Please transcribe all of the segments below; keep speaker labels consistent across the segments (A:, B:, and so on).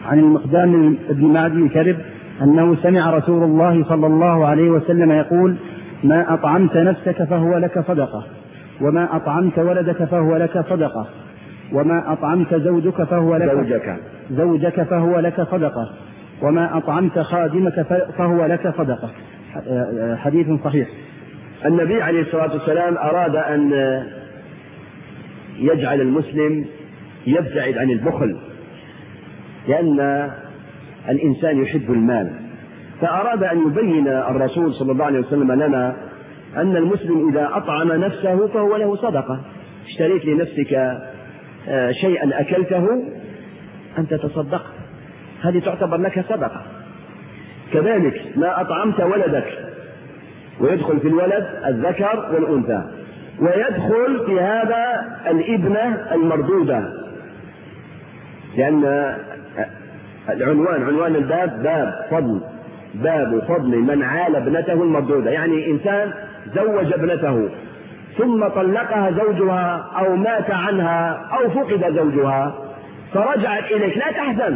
A: عن المقدام بن معدي كرب أنه سمع رسول الله صلى الله عليه وسلم يقول: ما أطعمت نفسك فهو لك صدقة، وما أطعمت ولدك فهو لك صدقة، وما أطعمت زوجك فهو لك صدقة، وما أطعمت خادمك فهو لك صدقة. حديث صحيح.
B: النبي عليه الصلاة والسلام أراد أن يجعل المسلم يبتعد عن البخل، لأن الإنسان يحب المال، فأراد أن يبين الرسول صلى الله عليه وسلم لنا أن المسلم إذا أطعم نفسه فهو له صدقة. اشتريت لنفسك شيئا أكلته أنت تصدقت، هذه تعتبر لك صدقة. كذلك ما أطعمت ولدك، ويدخل في الولد الذكر والأنثى، ويدخل في هذا الابنة المردودة، لأن عنوان الباب باب فضل من عال ابنته المردودة، يعني إنسان زوج ابنته ثم طلقها زوجها أو مات عنها أو فقد زوجها فرجعت إليك، لا تحزن.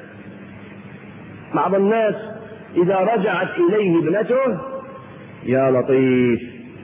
B: بعض الناس إذا رجعت إليه ابنته يا لطيف،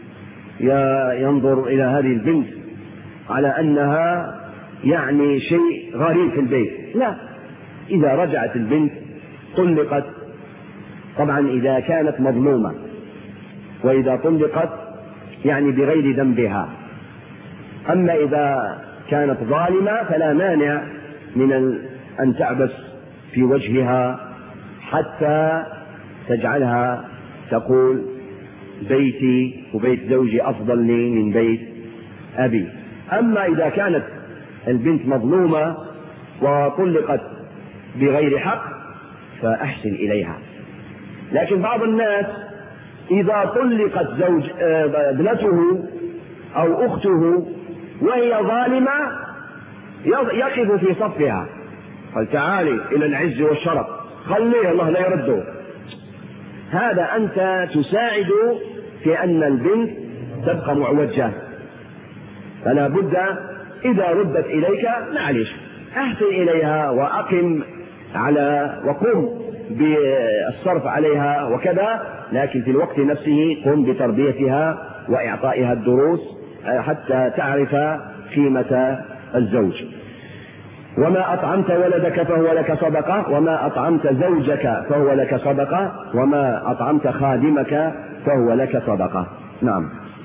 B: ينظر إلى هذه البنت على أنها يعني شيء غريب في البيت. لا، إذا رجعت البنت طلقت، طبعا إذا كانت مظلومة، وإذا طلقت يعني بغير ذنبها. أما إذا كانت ظالمة فلا مانع من أن تعبس في وجهها حتى تجعلها تقول: بيتي وبيت زوجي أفضل لي من بيت أبي. أما إذا كانت البنت مظلومة وطلقت بغير حق فأحسن إليها. لكن بعض الناس إذا طلقت ابنته أو أخته وهي ظالمة يقف في صفها، قال: تعالي إلى العز والشرف، خليه الله لا يرده. هذا أنت تساعد في أن البنت تبقى معوجة، فلا بد إذا ردت إليك معلش أحسن إليها وأقم وقم بالصرف عليها وكذا، لكن في الوقت نفسه قم بتربيتها وإعطائها الدروس حتى تعرف قيمة الزوج. وما أطعمت ولدك فهو لك صدقة، وما أطعمت زوجك فهو لك صدقة، وما أطعمت خادمك فهو لك صدقة. نعم.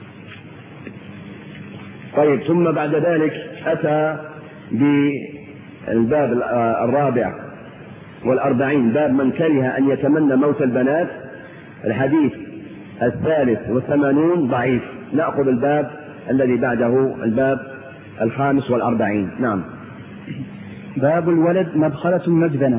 B: طيب، ثم بعد ذلك أتى بالباب 44 باب من كره أن يتمنى موت البنات. الحديث 83 ضعيف. نأخذ الباب الذي بعده، الباب 45. نعم.
A: باب الولد مبخلة مجبنة.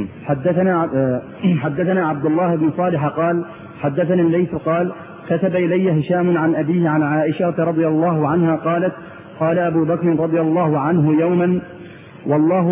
A: حدثنا عبد الله بن صالح قال: حدثنا الليث قال: كتب إلي هشام عن أبيه عن عائشة رضي الله عنها قالت: قال أبو بكر رضي الله عنه يوما: والله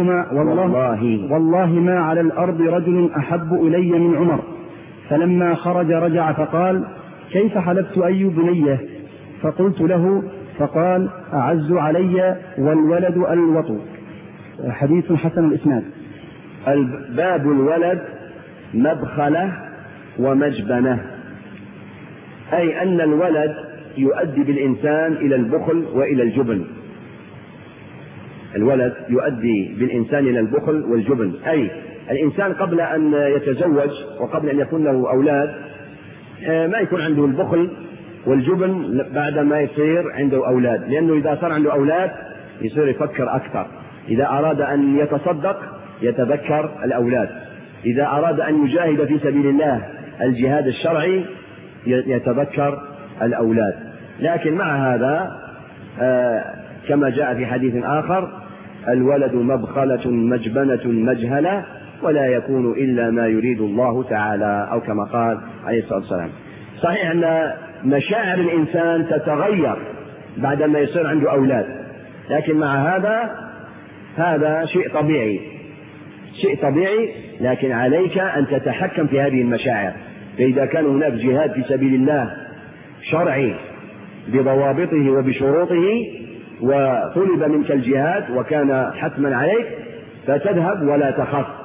A: ما على الأرض رجل أحب إلي من عمر. فلما خرج رجع فقال: كيف حلفت أي بنيه؟ فقلت له، فقال: أعز علي والولد الوطو. حديث حسن الإسناد.
B: باب الولد مبخلة ومجبنة، أي أن الولد يؤدي بالإنسان إلى البخل وإلى الجبن. الولد يؤدي بالإنسان إلى البخل والجبن، أي الإنسان قبل أن يتزوج وقبل أن يكون له أولاد ما يكون عنده البخل والجبن بعد ما يصير عنده أولاد، لأنه إذا صار عنده أولاد يصير يفكر أكثر. إذا أراد أن يتصدق يتذكر الأولاد، إذا أراد أن يجاهد في سبيل الله الجهاد الشرعي يتذكر الأولاد. لكن مع هذا كما جاء في حديث آخر: الولد مبخلة مجبنة مجهلة ولا يكون إلا ما يريد الله تعالى، أو كما قال عليه الصلاة والسلام. صحيح أن مشاعر الإنسان تتغير بعدما يصير عنده أولاد، لكن مع هذا شيء طبيعي، لكن عليك أن تتحكم في هذه المشاعر. فإذا كان هناك جهاد في سبيل الله شرعي بضوابطه وبشروطه وطلب منك الجهاد وكان حتما عليك فتذهب ولا تخف،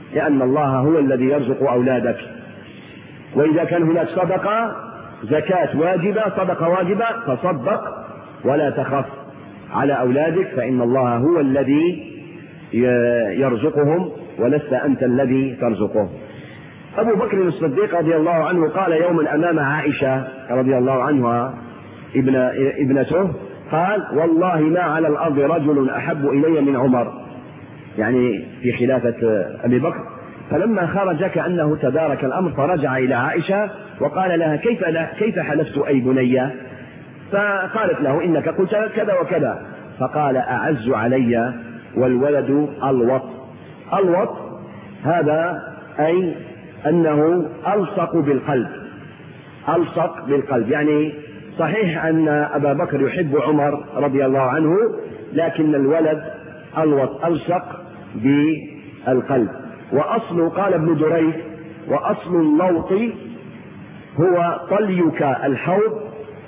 B: لأن الله هو الذي يرزق أولادك. وإذا كان هناك صدقة زكاة واجبة صدقة واجبة فصدق ولا تخف على أولادك، فإن الله هو الذي يرزقهم ولست أنت الذي ترزقهم. أبو بكر الصديق رضي الله عنه قال يوما أمام عائشة رضي الله عنها ابنته، قال والله ما على الأرض رجل أحب إلي من عمر، يعني في خلافة أبي بكر. فلما خرج كأنه تدارك الأمر فرجع إلى عائشة وقال لها كيف حلفت أي بنية؟ فقالت له إنك قلت كذا وكذا. فقال أعز علي والولد الوط. الوط هذا أي أنه ألصق بالقلب، ألصق بالقلب، يعني صحيح أن أبا بكر يحب عمر رضي الله عنه، لكن الولد الوط ألصق بالقلب. وأصل قال ابن دريد وأصل اللوط هو طليك الحوض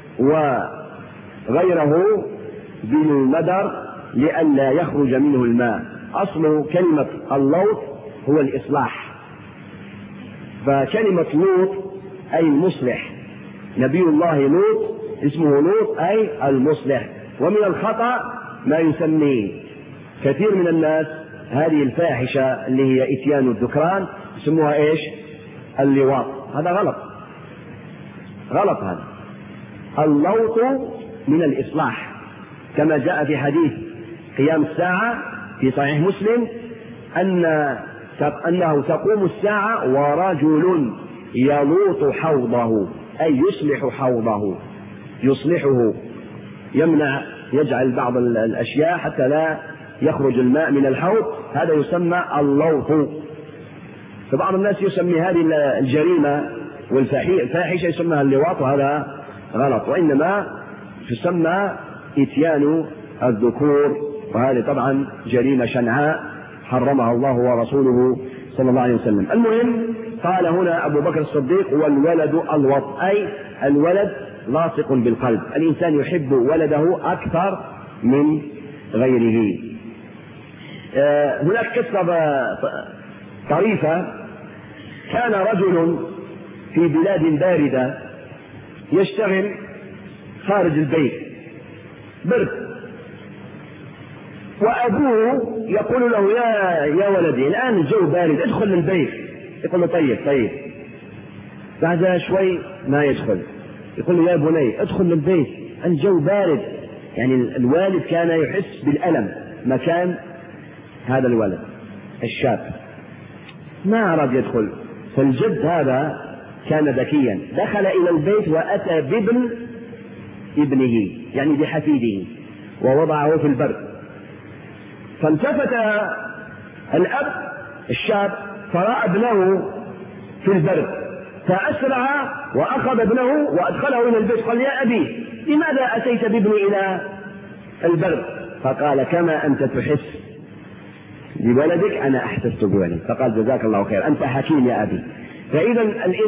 B: وغيره بالمدر لئلا يخرج منه الماء. أصل كلمة اللوط هو الإصلاح، فكلمة لوط أي المصلح، نبي الله لوط اسمه لوط أي المصلح. ومن الخطأ ما يسميه كثير من الناس هذه الفاحشة اللي هي إتيان الذكران يسموها إيش؟ اللواط. هذا غلط، غلط. هذا اللوط من الإصلاح، كما جاء في حديث قيام الساعة في صحيح مسلم أنه تقوم الساعة ورجل يلوط حوضه، أي يصلح حوضه، يصلحه، يمنع، يجعل بعض الأشياء حتى لا يخرج الماء من الحوض، هذا يسمى اللوط. فبعض الناس يسمي هذه الجريمة والفاحشة يسمىها اللواط، وهذا غلط، وإنما تسمى إتيان الذكور، وهذه طبعا جريمة شنعاء حرمها الله ورسوله صلى الله عليه وسلم. المهم قال هنا أبو بكر الصديق والولد الوط، أي الولد لاصق بالقلب، الإنسان يحب ولده أكثر من غيره. هناك قصة طريفة. كان رجل في بلاد باردة يشتغل خارج البيت، برد، وأبوه يقول له يا ولدي الآن الجو بارد ادخل للبيت. يقول له طيب. بعد شوي ما يدخل، يقول له يا بني ادخل للبيت الجو بارد. يعني الوالد كان يحس بالألم مكان هذا الولد الشاب، ما أراد يدخل. فالجد هذا كان ذكيا، دخل إلى البيت وأتى بابن ابنه، يعني بحفيده، ووضعه في البرد. فالتفت الأب الشاب فرأى ابنه في البرد، فأسرع وأخذ ابنه وأدخله إلى البيت. قال يا أبي لماذا أتيت بابني إلى البرد؟ فقال كما أنت تحس بولدك أنا أحسست بولدك. فقال جزاك الله خير أنت حكيم يا أبي. فإذا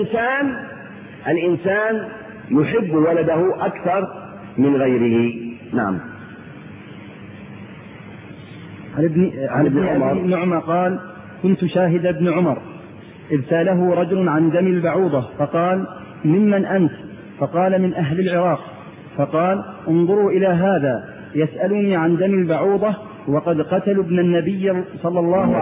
B: الإنسان يحب ولده أكثر من غيره. نعم.
A: عن ابن عمر قال كنت شاهد ابن عمر إذ سأله رجل عن دم البعوضة فقال ممن أنت؟ فقال من أهل العراق. فقال انظروا إلى هذا يسألني عن دم البعوضة وقد قتلوا ابن النبي صلى الله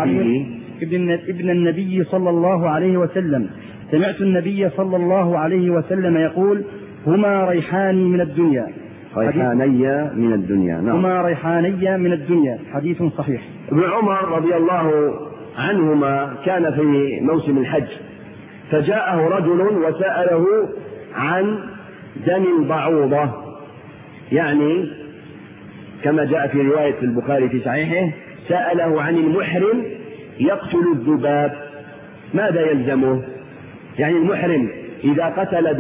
A: عليه وسلم. سمعت النبي صلى الله عليه وسلم يقول هما ريحاني من الدنيا. هما ريحاني من الدنيا. حديث صحيح.
B: ابن عمر رضي الله عنهما كان في موسم الحج، فجاءه رجل وسأله عن دم البعوضة، يعني كما جاء في رواية البخاري في صحيحه سأله عن المحرم يقتل الذباب ماذا يلزمه؟ يعني المحرم إذا قتل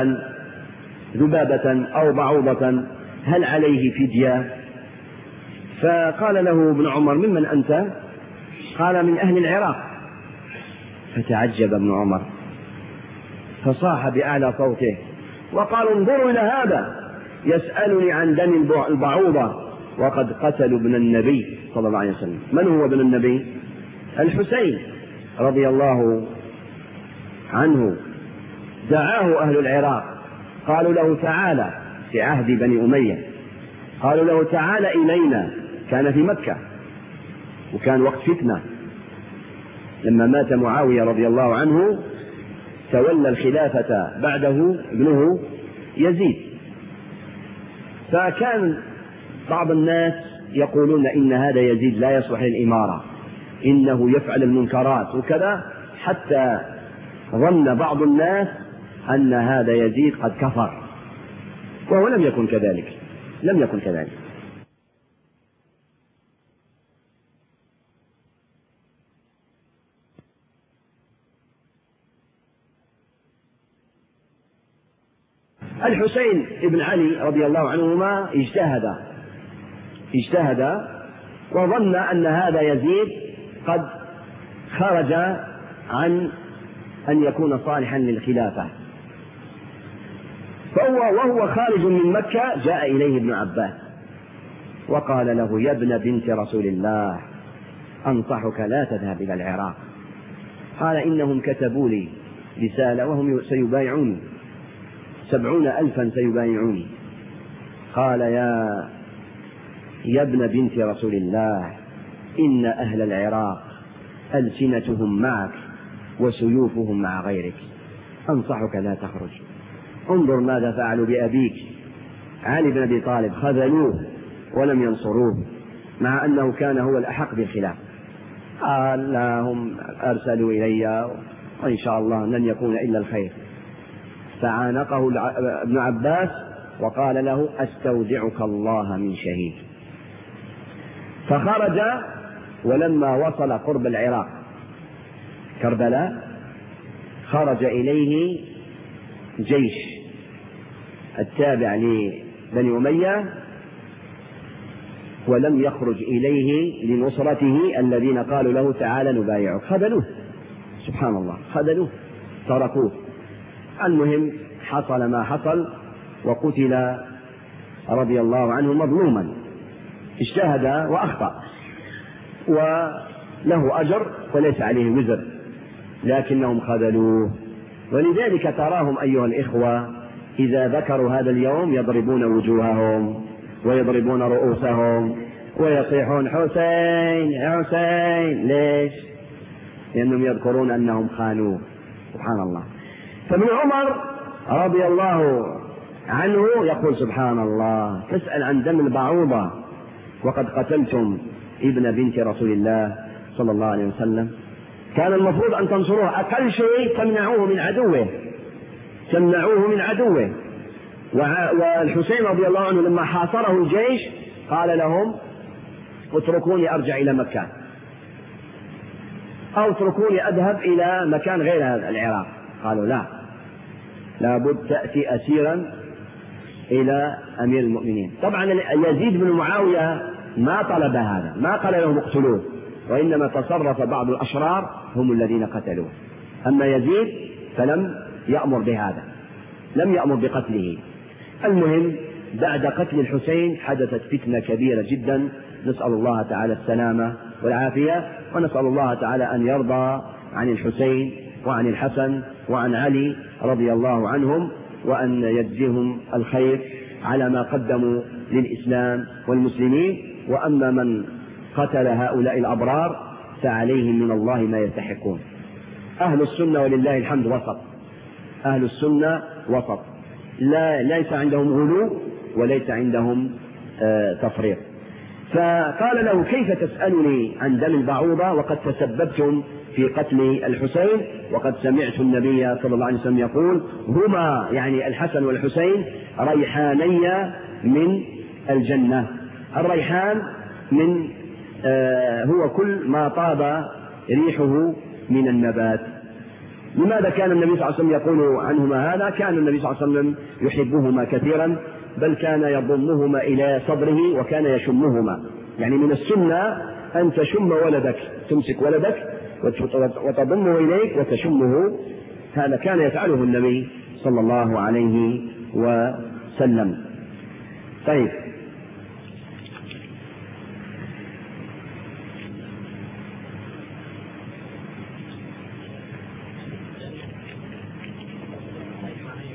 B: ذبابة أو بعوضة هل عليه فدية؟ فقال له ابن عمر ممن أنت؟ قال من أهل العراق. فتعجب ابن عمر فصاح بأعلى صوته وقال انظروا إلى هذا يسألني عن دم البعوضة وقد قتلوا ابن النبي صلى الله عليه وسلم. من هو ابن النبي؟ الحسين رضي الله عنه دعاه أهل العراق، قالوا له تعالى في عهد بني أمية، قالوا له تعالى إلينا، كان في مكة وكان وقت فتنة، لما مات معاوية رضي الله عنه تولى الخلافة بعده ابنه يزيد، فكان بعض الناس يقولون إن هذا يزيد لا يصلح للإمارة، إنه يفعل المنكرات وكذا، حتى ظن بعض الناس أن هذا يزيد قد كفر، وهو لم يكن كذلك، لم يكن كذلك. الحسين بن علي رضي الله عنهما اجتهد وظن أن هذا يزيد قد خرج عن أن يكون صالحا للخلافة، وهو خارج من مكة جاء إليه ابن عباس وقال له: يا ابن بنت رسول الله، أنصحك لا تذهب إلى العراق. قال: إنهم كتبوا لي رسالة وهم سيبايعوني، 70,000 سيبايعوني. قال: يا ابن بنت رسول الله، إن أهل العراق ألسنتهم معك وسيوفهم مع غيرك، أنصحك لا تخرج. انظر ماذا فعلوا بأبيك علي بن أبي طالب، خذلوه ولم ينصروه مع أنه كان هو الأحق بالخلاف. قال: لا، هم أرسلوا إلي وإن شاء الله لن يكون إلا الخير. فعانقه ابن عباس وقال له: أستودعك الله من شهيد. فخرج، ولما وصل قرب العراق كربلاء خرج إليه جيش التابع لبني أمية، ولم يخرج إليه لنصرته الذين قالوا له تعالى نبايعك، خذلوه، سبحان الله، خذلوه، تركوه. المهم حصل ما حصل، وقتل رضي الله عنه مظلوما، اجتهد وأخطأ وله أجر وليس عليه وزر، لكنهم خذلوه. ولذلك تراهم أيها الإخوة إذا ذكروا هذا اليوم يضربون وجوههم ويضربون رؤوسهم ويصيحون: حسين حسين. ليش؟ لأنهم يذكرون أنهم خانوه، سبحان الله. فابن عمر رضي الله عنه يقول: سبحان الله، تسأل عن دم البعوضة وقد قتلتم ابن بنت رسول الله صلى الله عليه وسلم. كان المفروض أن تنصروه، أقل شيء تمنعوه من عدوه. والحسين رضي الله عنه لما حاصره الجيش قال لهم: اتركوني أرجع إلى مكة، أو اتركوني أذهب إلى مكان غير هذا العراق. قالوا: لا، لابد تأتي أسيرا إلى أمير المؤمنين. طبعا يزيد بن معاوية ما طلب هذا، ما قال لهم اقتلوه، وإنما تصرف بعض الأشرار هم الذين قتلوه. أما يزيد فلم يأمر بهذا، لم يأمر بقتله. المهم بعد قتل الحسين حدثت فتنة كبيرة جدا، نسأل الله تعالى السلامة والعافية، ونسأل الله تعالى أن يرضى عن الحسين وعن الحسن وعن علي رضي الله عنهم، وأن يجزيهم الخير على ما قدموا للإسلام والمسلمين. وأما من قتل هؤلاء الأبرار فعليهم من الله ما يستحقون. أهل السنة ولله الحمد وسط، أهل السنة وسط، ليس عندهم غلو وليس عندهم تفريط. فقال له: كيف تسألني عن دم البعوضة وقد تسببتم في قتل الحسين، وقد سمعت النبي صلى الله عليه وسلم يقول: هما، يعني الحسن والحسين، ريحاني من الجنة. الريحان من هو كل ما طاب ريحه من النبات. لماذا كان النبي صلى الله عليه وسلم يقول عنهما هذا؟ كان النبي صلى الله عليه وسلم يحبهما كثيرا، بل كان يضمهما إلى صدره وكان يشمهما. يعني من السنة أن تشم ولدك، تمسك ولدك وتضمه إليك وتشمه، هذا كان يفعله النبي صلى الله عليه وسلم. طيب،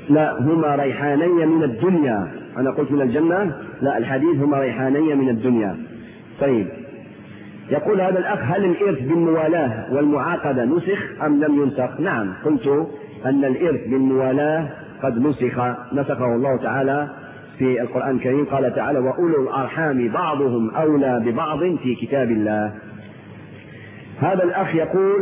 B: لا، هما ريحاني من الدنيا. أنا قلت من الجنة، لا، الحديث هما ريحاني من الدنيا. طيب، يقول هذا الأخ: هل الإرث بالموالاة والمعاقدة نسخ أم لم ينسخ؟ نعم، قلت أن الإرث بالموالاة قد نسخه الله تعالى في القرآن الكريم. قال تعالى: وأولو الأرحام بعضهم أولى ببعض في كتاب الله. هذا الأخ يقول: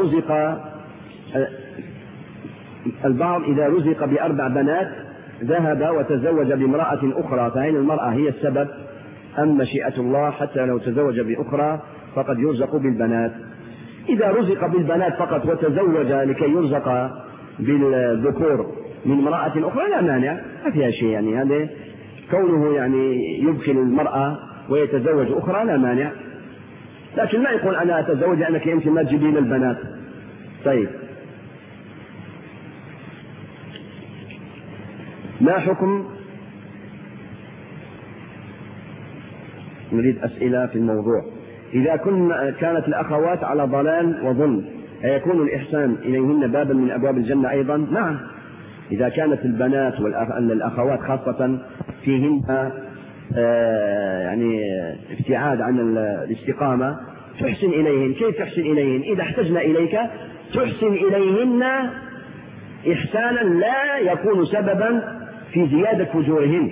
B: إذا رزق ب4 بنات ذهب وتزوج بامرأة أخرى، فهل المرأة هي السبب أم مشيئة الله؟ حتى لو تزوج بأخرى فقد يرزق بالبنات. إذا رزق بالبنات فقط وتزوج لكي يرزق بالذكور من امرأة أخرى لا مانع، ما فيها شيء. يعني هذا كونه يعني يدخل المرأة ويتزوج أخرى لا مانع، لكن ما يقول أنا أتزوج لأنك أنت ما تجيبين البنات. طيب، ما حكم، نريد أسئلة في الموضوع. إذا كانت الأخوات على ضلال وظلم أيكون الإحسان إليهن بابا من أبواب الجنة أيضا؟ نعم، إذا كانت البنات والأخوات خاصة فيهن يعني ابتعاد عن الاستقامة تحسن إليهن. كيف تحسن إليهن؟ إذا احتجن إليك تحسن إليهن إحسانا لا يكون سببا في زيادة فجورهن،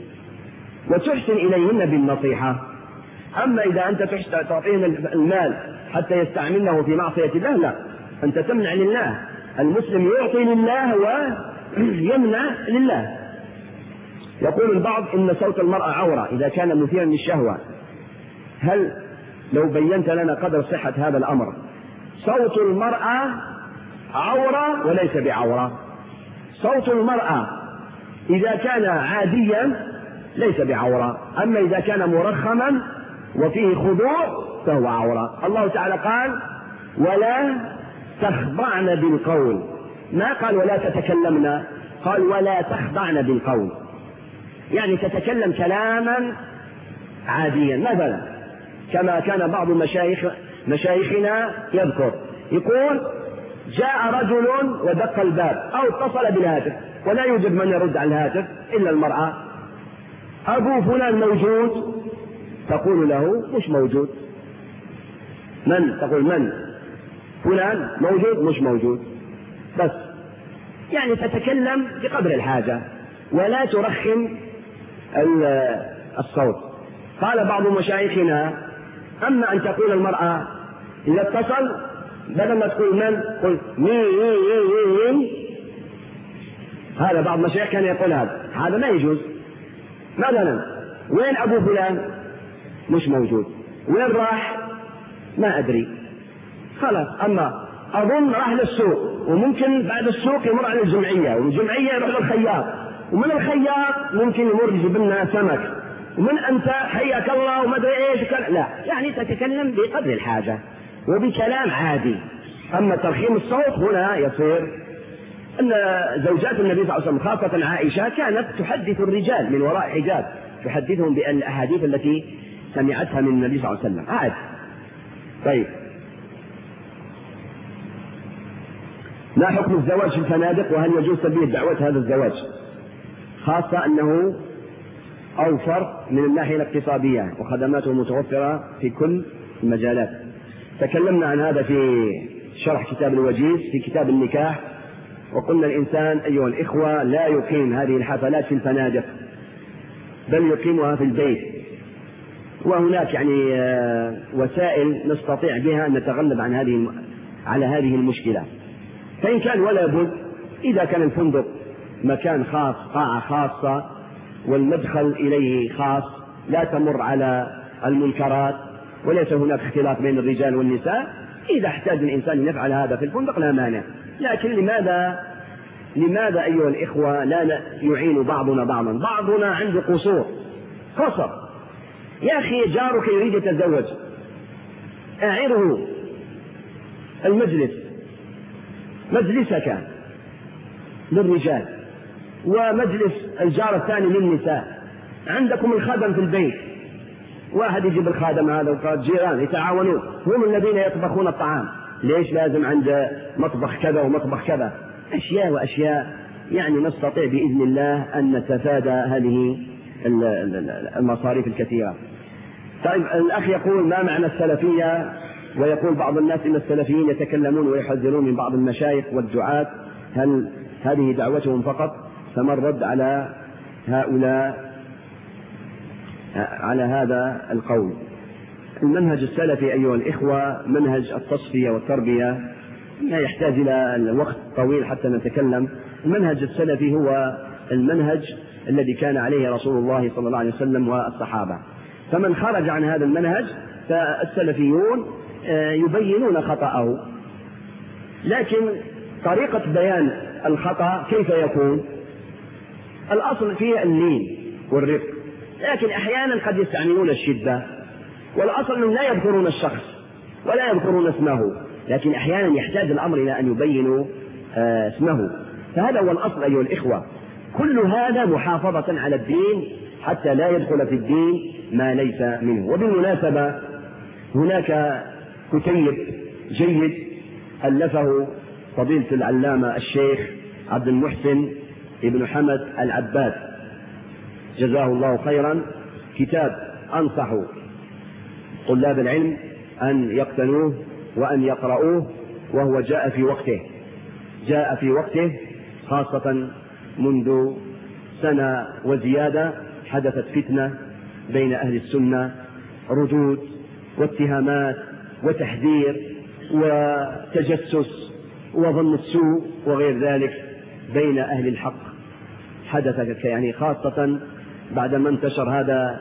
B: وتحسن إليهن بالنصيحة. أما إذا أنت تعطيهن المال حتى يستعملنه في معصية الله، لا، أنت تمنع لله. المسلم يعطي لله ويمنع لله. يقول البعض إن صوت المرأة عورة إذا كان مثيرا للشهوة، هل لو بينت لنا قدر صحة هذا الأمر؟ صوت المرأة عورة وليس بعورة. صوت المرأة إذا كان عاديا ليس بعورة، أما إذا كان مرخما وفيه خضوع فهو عورة. الله تعالى قال: ولا تخضعن بالقول، ما قال ولا تتكلمن، قال ولا تخضعن بالقول، يعني تتكلم كلاما عاديا. مثلا كما كان بعض مشايخنا يذكر، يقول: جاء رجل ودق الباب أو اتصل بالهاتف ولا يوجد من يرد على الهاتف إلا المرأة، أبو فلان موجود؟ تقول له: مش موجود. من؟ تقول من؟ فلان موجود؟ مش موجود. بس يعني تتكلم بقدر الحاجة ولا ترخم الصوت. قال بعض مشايخنا: أما أن تقول المرأة إذا اتصل بدل ما تقول من قل مين. هذا بعض المشايخ كان يقول هذا ما يجوز. مثلا وين أبو فلان؟ مش موجود. وين راح؟ ما أدري. خلاص. أما أظن راح للسوق، وممكن بعد السوق يمر على الجمعية، والجمعية يروح للخياط، ومن الخياط ممكن يمر يجيب لنا سمك، ومن أنت حياك الله وما أدري إيش. لا، يعني تتكلم بقدر الحاجة وبكلام عادي. أما ترخيم الصوت هنا يصير أن زوجات النبي صلى الله عليه وسلم خاصة عائشة كانت تحدث الرجال من وراء حجاب، تحدثهم بالأحاديث التي سمعتها من النبي صلى الله عليه وسلم عادي. طيب، ما حكم الزواج في الفنادق، وهل يجوز تلبية دعوة هذا الزواج، خاصة أنه أوفر من الناحية الاقتصادية وخدماته متوفرة في كل المجالات؟ تكلمنا عن هذا في شرح كتاب الوجيز في كتاب النكاح، وقلنا الإنسان أيها الإخوة لا يقيم هذه الحفلات في الفنادق، بل يقيمها في البيت. وهناك يعني وسائل نستطيع بها أن نتغلب على هذه المشكلة. فإن كان ولا بد، إذا كان الفندق مكان خاص، قاعة خاصة، والمدخل إليه خاص، لا تمر على المنكرات، وليس هناك اختلاط بين الرجال والنساء، إذا احتاج الإنسان أن يفعل هذا في الفندق لا مانع. لكن لماذا أيها الإخوة لا يعين بعضنا بعضا؟ بعضنا عنده قصر. يا أخي جارك يريد يتزوج، أعره مجلسك للرجال ومجلس الجار الثاني للنساء، عندكم الخادم في البيت، واحد يجيب الخادم هذا وقال جيران يتعاونون، هم الذين يطبخون الطعام. ليش لازم عند مطبخ كذا ومطبخ كذا؟ أشياء وأشياء يعني نستطيع بإذن الله أن نتفادى هذه المصاريف الكثيرة. طيب الأخ يقول ما معنى السلفية؟ ويقول بعض الناس إن السلفيين يتكلمون ويحذرون من بعض المشايخ والدعاة، هل هذه دعوتهم فقط؟ فما الرد على هؤلاء على هذا القول؟ المنهج السلفي أيها الإخوة منهج التصفية والتربية، لا يحتاج إلى وقت طويل حتى نتكلم. المنهج السلفي هو المنهج الذي كان عليه رسول الله صلى الله عليه وسلم والصحابة، فمن خرج عن هذا المنهج فالسلفيون يبينون خطأه، لكن طريقة بيان الخطأ كيف يكون؟ الأصل فيه اللين والرفق، لكن أحيانا قد يستعملون الشدة، والأصل أنهم لا يذكرون الشخص ولا يذكرون اسمه، لكن أحيانا يحتاج الأمر إلى أن يبينوا اسمه. فهذا هو الأصل أيها الإخوة. كل هذا محافظة على الدين حتى لا يدخل في الدين ما ليس منه. وبالمناسبة هناك كتيب جيد ألفه فضيلة العلامة الشيخ عبد المحسن ابن حمد العباد جزاه الله خيرا، كتاب أنصح طلاب العلم أن يقتنوه وأن يقرؤوه، وهو جاء في وقته خاصة منذ سنة وزيادة حدثت فتنة بين أهل السنة، ردود واتهامات وتحذير وتجسس وظن السوء وغير ذلك بين أهل الحق، حدثت يعني خاصة بعدما انتشر هذا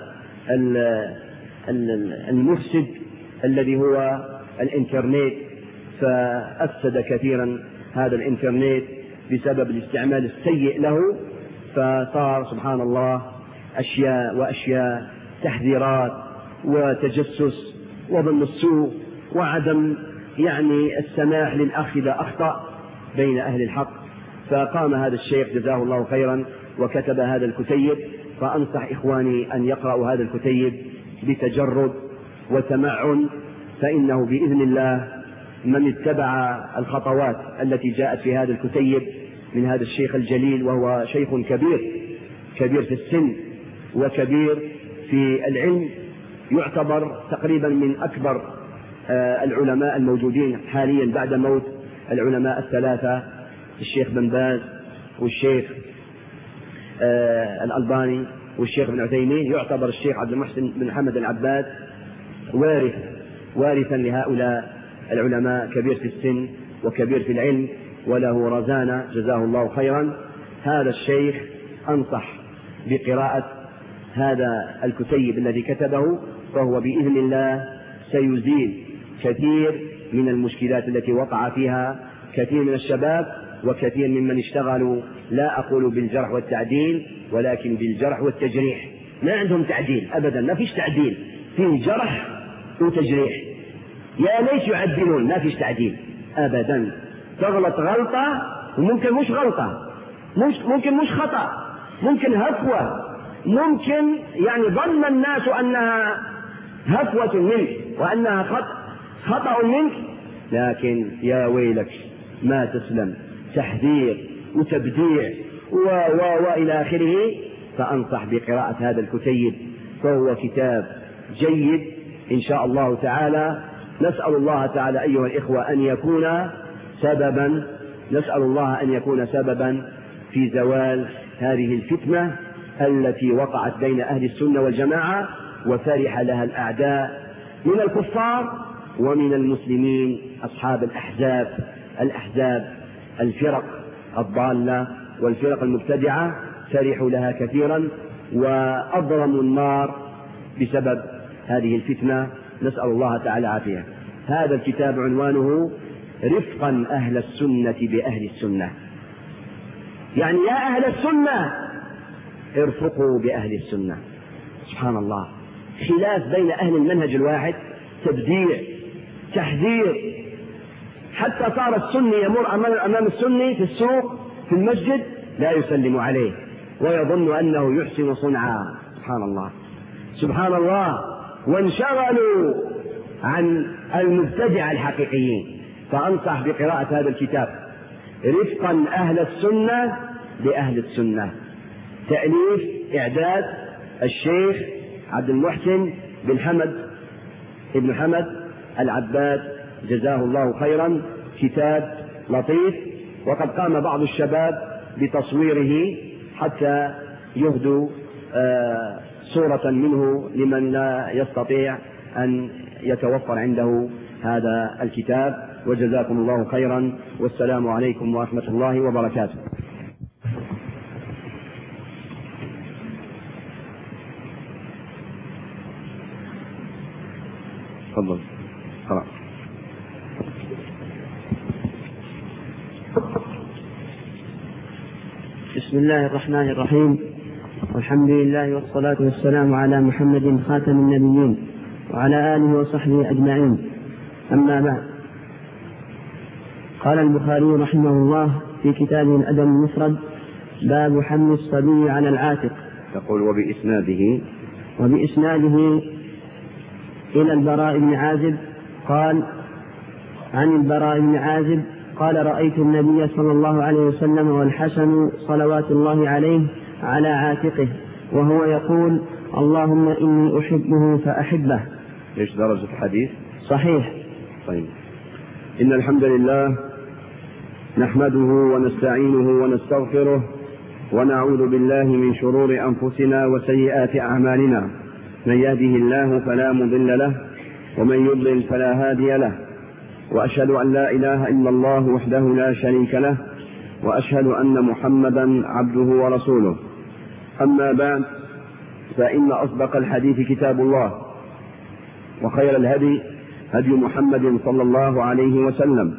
B: المفسد الذي هو الإنترنت، فأفسد كثيرا هذا الإنترنت بسبب الاستعمال السيء له، فصار سبحان الله أشياء تحذيرات وتجسس وظن السوء وعدم يعني السماح للأخ إذا أخطأ بين أهل الحق. فقام هذا الشيخ جزاه الله خيرا وكتب هذا الكتيب، فأنصح إخواني أن يقرأوا هذا الكتيب بتجرد وتمعن، فإنه بإذن الله من اتبع الخطوات التي جاءت في هذا الكتيب من هذا الشيخ الجليل، وهو شيخ كبير في السن وكبير في العلم، يعتبر تقريبا من أكبر العلماء الموجودين حاليا بعد موت العلماء الثلاثة، الشيخ بن باز والشيخ الألباني والشيخ ابن عثيمين. يعتبر الشيخ عبد المحسن بن حمد العباد وارثا لهؤلاء العلماء، كبير في السن وكبير في العلم وله رزانة جزاه الله خيرا. هذا الشيخ أنصح بقراءة هذا الكتيب الذي كتبه، فهو بإذن الله سيزيل كثير من المشكلات التي وقع فيها كثير من الشباب وكثير ممن اشتغلوا، لا أقول بالجرح والتعديل ولكن بالجرح والتجريح. ما عندهم تعديل أبدا، ما فيش تعديل، فيه جرح وتجريح. يا ليت يعدلون، ما فيش تعديل أبدا. تغلط غلطة وممكن مش غلطة، ممكن مش خطأ، ممكن هفوة، ممكن يعني ظن الناس أنها هفوة منك وأنها خطأ منك، لكن يا ويلك ما تسلم، تحذير وتبديع وإلى آخره. فأنصح بقراءة هذا الكتيب، فهو كتاب جيد إن شاء الله تعالى. نسأل الله تعالى أيها الإخوة أن يكون سببا في زوال هذه الفتنة التي وقعت بين أهل السنة والجماعة، وفرح لها الأعداء من الكفار ومن المسلمين أصحاب الأحزاب الفرق الضالة والفرق المبتدعة، فرحوا لها كثيرا وأضرموا النار بسبب هذه الفتنة. نسأل الله تعالى عافية. هذا الكتاب عنوانه رفقا أهل السنة بأهل السنة، يعني يا أهل السنة ارفقوا بأهل السنة. سبحان الله، خلاف بين أهل المنهج الواحد، تبديع، تحذير، حتى صار السني يمر أمام السني في السوق في المسجد لا يسلم عليه ويظن أنه يحسن صنعا. سبحان الله، وانشغلوا عن المبتدع الحقيقيين. فأنصح بقراءة هذا الكتاب رفقا أهل السنة لأهل السنة. تأليف إعداد الشيخ عبد المحسن بن حمد العباد جزاه الله خيرا، كتاب لطيف، وقد قام بعض الشباب بتصويره حتى يهدوا صورة منه لمن لا يستطيع أن يتوفر عنده هذا الكتاب. وجزاكم الله خيرا، والسلام عليكم ورحمة الله وبركاته. تفضل.
C: بسم الله الرحمن الرحيم، والحمد لله والصلاة والسلام على محمد خاتم النبيين وعلى آله وصحبه أجمعين. أما بعد، قال البخاري رحمه الله في كتابه الأدب المفرد: باب حمل الصبي على العاتق.
B: تقول
C: وبإسناده إلى البراء بن عازب قال: عن البراء بن عازب قال: رأيت النبي صلى الله عليه وسلم والحسن صلوات الله عليه على عاتقه وهو يقول: اللهم إني أحبه فأحبه.
B: ايش درجة الحديث؟
C: صحيح.
B: طيب. إن الحمد لله نحمده ونستعينه ونستغفره ونعوذ بالله من شرور أنفسنا وسيئات أعمالنا. من يهده الله فلا مضل له، ومن يضلل فلا هادي له، وأشهد أن لا إله إلا الله وحده لا شريك له، وأشهد أن محمدا عبده ورسوله. أما بعد، فإن أصدق الحديث كتاب الله، وخير الهدي هدي محمد صلى الله عليه وسلم،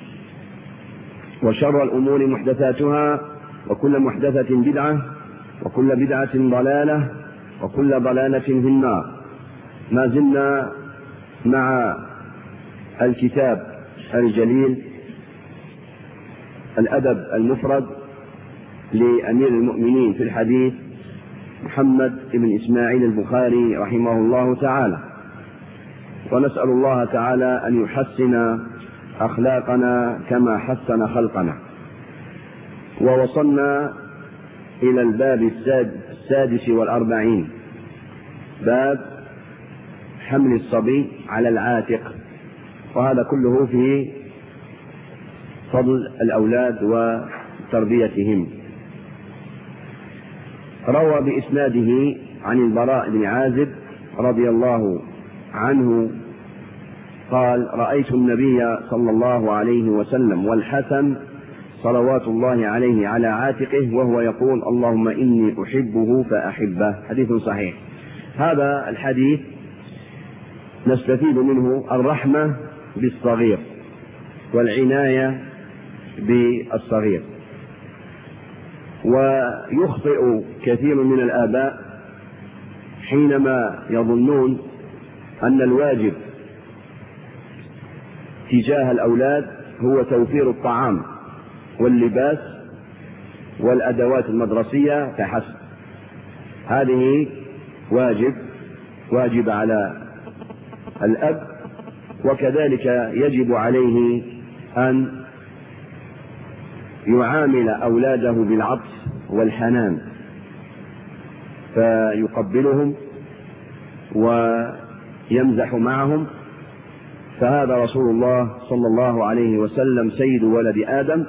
B: وشر الأمور محدثاتها، وكل محدثة بدعة، وكل بدعة ضلالة، وكل ضلالة في النار. ما زلنا مع الكتاب الجليل الأدب المفرد لأمير المؤمنين في الحديث محمد بن إسماعيل البخاري رحمه الله تعالى، ونسأل الله تعالى أن يحسن أخلاقنا كما حسن خلقنا. ووصلنا إلى الباب 46، باب حمل الصبي على العاتق، وهذا كله في فضل الأولاد وتربيتهم. روى بإسناده عن البراء بن عازب رضي الله عنه قال: رأيت النبي صلى الله عليه وسلم والحسن صلوات الله عليه على عاتقه وهو يقول: اللهم إني أحبه فأحبه. حديث صحيح. هذا الحديث نستفيد منه الرحمة بالصغير والعناية بالصغير. ويخطئ كثير من الآباء حينما يظنون أن الواجب تجاه الأولاد هو توفير الطعام واللباس والأدوات المدرسية فحسب. هذه واجب على الأب، وكذلك يجب عليه أن يعامل أولاده بالعطف والحنان، فيقبلهم ويمزح معهم. فهذا رسول الله صلى الله عليه وسلم سيد ولد آدم،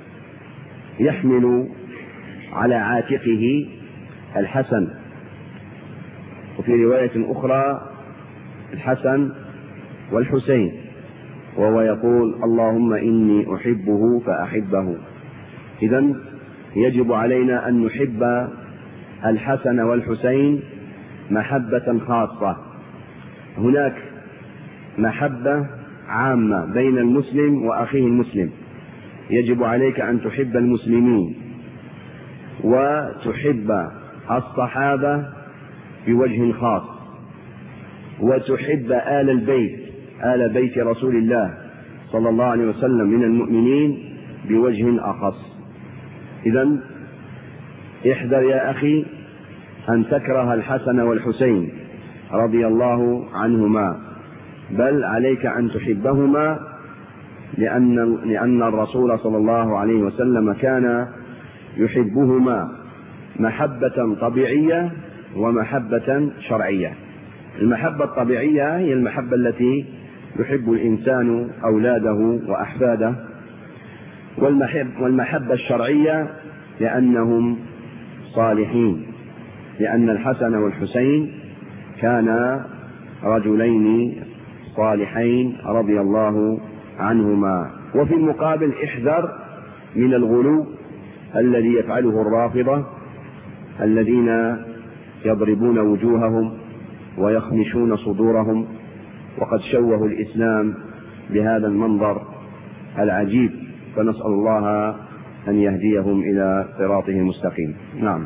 B: يحمل على عاتقه الحسن، وفي رواية أخرى الحسن والحسين، وهو يقول: اللهم إني أحبه فأحبه. إذن يجب علينا أن نحب الحسن والحسين محبة خاصة. هناك محبة عامة بين المسلم وأخيه المسلم، يجب عليك أن تحب المسلمين وتحب الصحابة بوجه خاص، وتحب آل بيت رسول الله صلى الله عليه وسلم من المؤمنين بوجه أخص. إذن احذر يا أخي أن تكره الحسن والحسين رضي الله عنهما، بل عليك أن تحبهما، لأن الرسول صلى الله عليه وسلم كان يحبهما محبة طبيعية ومحبة شرعية. المحبة الطبيعية هي المحبة التي يحب الإنسان أولاده وأحفاده، والمحبة الشرعية لأنهم صالحين، لأن الحسن والحسين كانا رجلين صالحين رضي الله عنهما. وفي المقابل احذر من الغلو الذي يفعله الرافضة الذين يضربون وجوههم ويخمشون صدورهم، وقد شوهوا الإسلام بهذا المنظر العجيب، فنسأل الله أن يهديهم إلى صراطه المستقيم. نعم.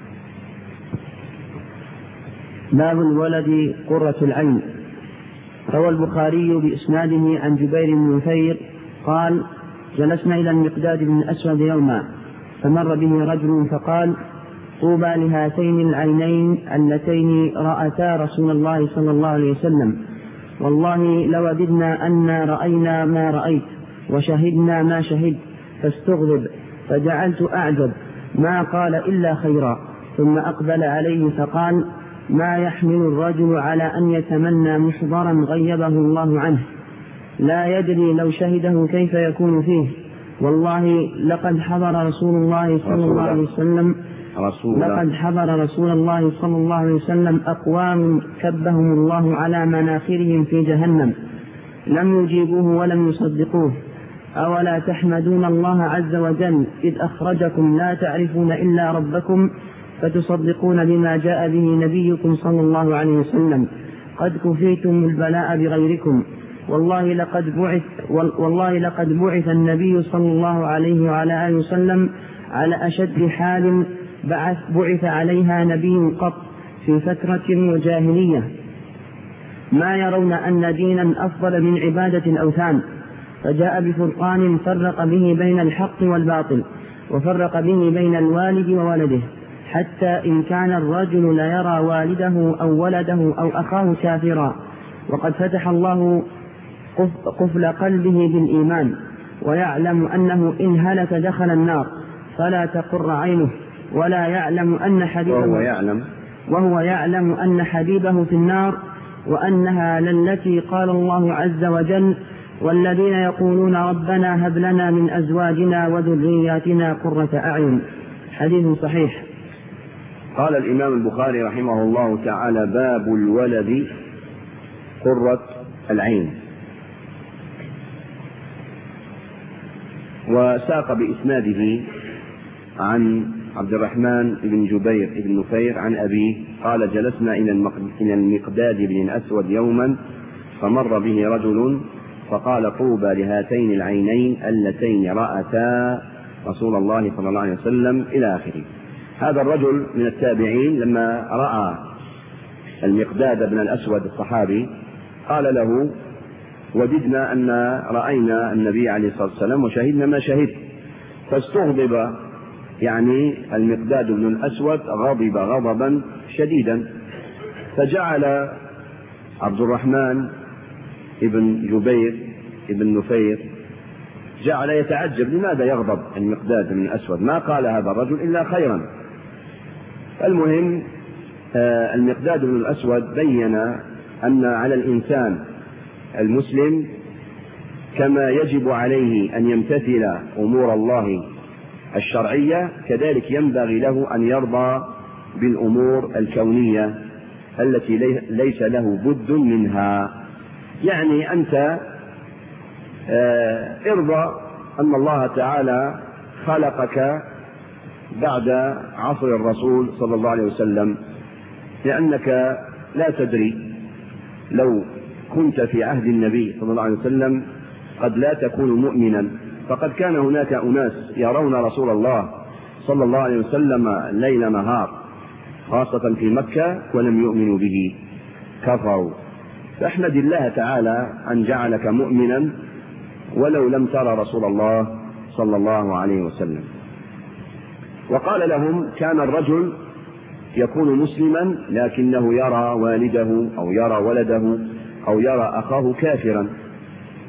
C: باب الولد قرة العين. روى البخاري بإسناده عن جبير بن نفير قال: جلسنا إلى المقداد بن الأسود يوما، فمر به رجل فقال: طوبى لهاتين العينين اللتين رأتا رسول الله صلى الله عليه وسلم، والله لوددنا أن رأينا ما رأيت وشهدنا ما شهد، فاستغرب، فجعلت أعجب، ما قال إلا خيرا، ثم أقبل عليه فقال: ما يحمل الرجل على أن يتمنى محضرا غيبه الله عنه، لا يدري لو شهده كيف يكون فيه، والله لقد حضر رسول الله صلى الله عليه وسلم أقوام كبهم الله على مناخرهم في جهنم لم يجيبوه ولم يصدقوه، أولا تحمدون الله عز وجل إذ أخرجكم لا تعرفون إلا ربكم فتصدقون بما جاء به نبيكم صلى الله عليه وسلم، قد كفيتم البلاء بغيركم، والله لقد بعث النبي صلى الله عليه وعلى آله وسلم على أشد حال بعث عليها نبي قط في فترة وجاهلية، ما يرون أن دينا أفضل من عبادة الأوثان، فجاء بفرقان فرق به بين الحق والباطل، وفرق به بين الوالد وولده، حتى إن كان الرجل ليرى والده أو ولده أو أخاه كافرا، وقد فتح الله قفل قلبه بالإيمان، ويعلم أنه إن هلك دخل النار فلا تقر عينه، ولا يعلم أن حبيبه وهو يعلم أن حبيبه في النار، وأنها للتي قال الله عز وجل: والذين يقولون ربنا هب لنا من أزواجنا وذرياتنا قرة أعين. حديث صحيح.
B: قال الإمام البخاري رحمه الله تعالى: باب الولد قرة العين. وساق بإسناده عن عبد الرحمن بن جبير بن نفير عن أبيه قال: جلسنا إلى المقداد بن الأسود يوما، فمر به رجل فقال: طوبى لهاتين العينين اللتين رأتا رسول الله صلى الله عليه وسلم، إلى آخره. هذا الرجل من التابعين لما رأى المقداد بن الأسود الصحابي قال له: وددنا أن رأينا النبي عليه الصلاة والسلام وشهدنا ما شهد. فاستغضب، يعني المقداد بن الأسود غضب غضبا شديدا، فجعل عبد الرحمن ابن جبير ابن نفير جعل يتعجب لماذا يغضب المقداد بن الأسود، ما قال هذا الرجل إلا خيرا. المهم المقداد بن الأسود بين أن على الإنسان المسلم كما يجب عليه أن يمتثل أمور الله الشرعية، كذلك ينبغي له أن يرضى بالأمور الكونية التي ليس له بد منها. يعني أنت ارضى أن الله تعالى خلقك بعد عصر الرسول صلى الله عليه وسلم، لأنك لا تدري، لو كنت في عهد النبي صلى الله عليه وسلم قد لا تكون مؤمنا، فقد كان هناك أناس يرون رسول الله صلى الله عليه وسلم ليل نهار، خاصة في مكة، ولم يؤمنوا به، كفروا. فاحمد الله تعالى أن جعلك مؤمنا ولو لم ترى رسول الله صلى الله عليه وسلم. وقال لهم: كان الرجل يكون مسلما لكنه يرى والده أو يرى ولده أو يرى أخاه كافرا،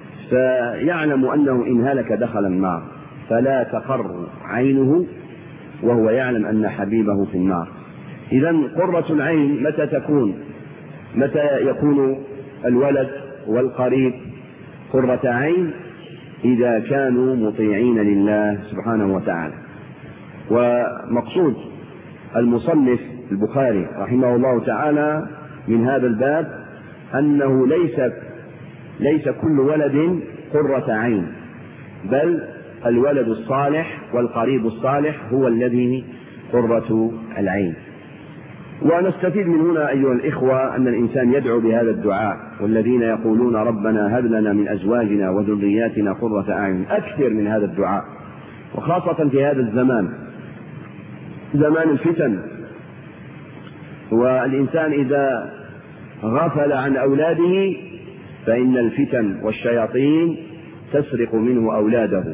B: فيعلم أنه إن هلك دخل النار، فلا تقر عينه وهو يعلم أن حبيبه في النار. إذن قرة العين متى تكون؟ متى يكون الولد والقريب قرة عين؟ إذا كانوا مطيعين لله سبحانه وتعالى. ومقصود المصنف البخاري رحمه الله تعالى من هذا الباب أنه ليس كل ولد قرة عين، بل الولد الصالح والقريب الصالح هو الذي قرة العين. ونستفيد من هنا أيها الإخوة أن الإنسان يدعو بهذا الدعاء: والذين يقولون ربنا هب لنا من أزواجنا وذرياتنا قرة أعين. أكثر من هذا الدعاء، وخاصة في هذا الزمان، زمان الفتن، والإنسان إذا غفل عن أولاده فإن الفتن والشياطين تسرق منه أولاده.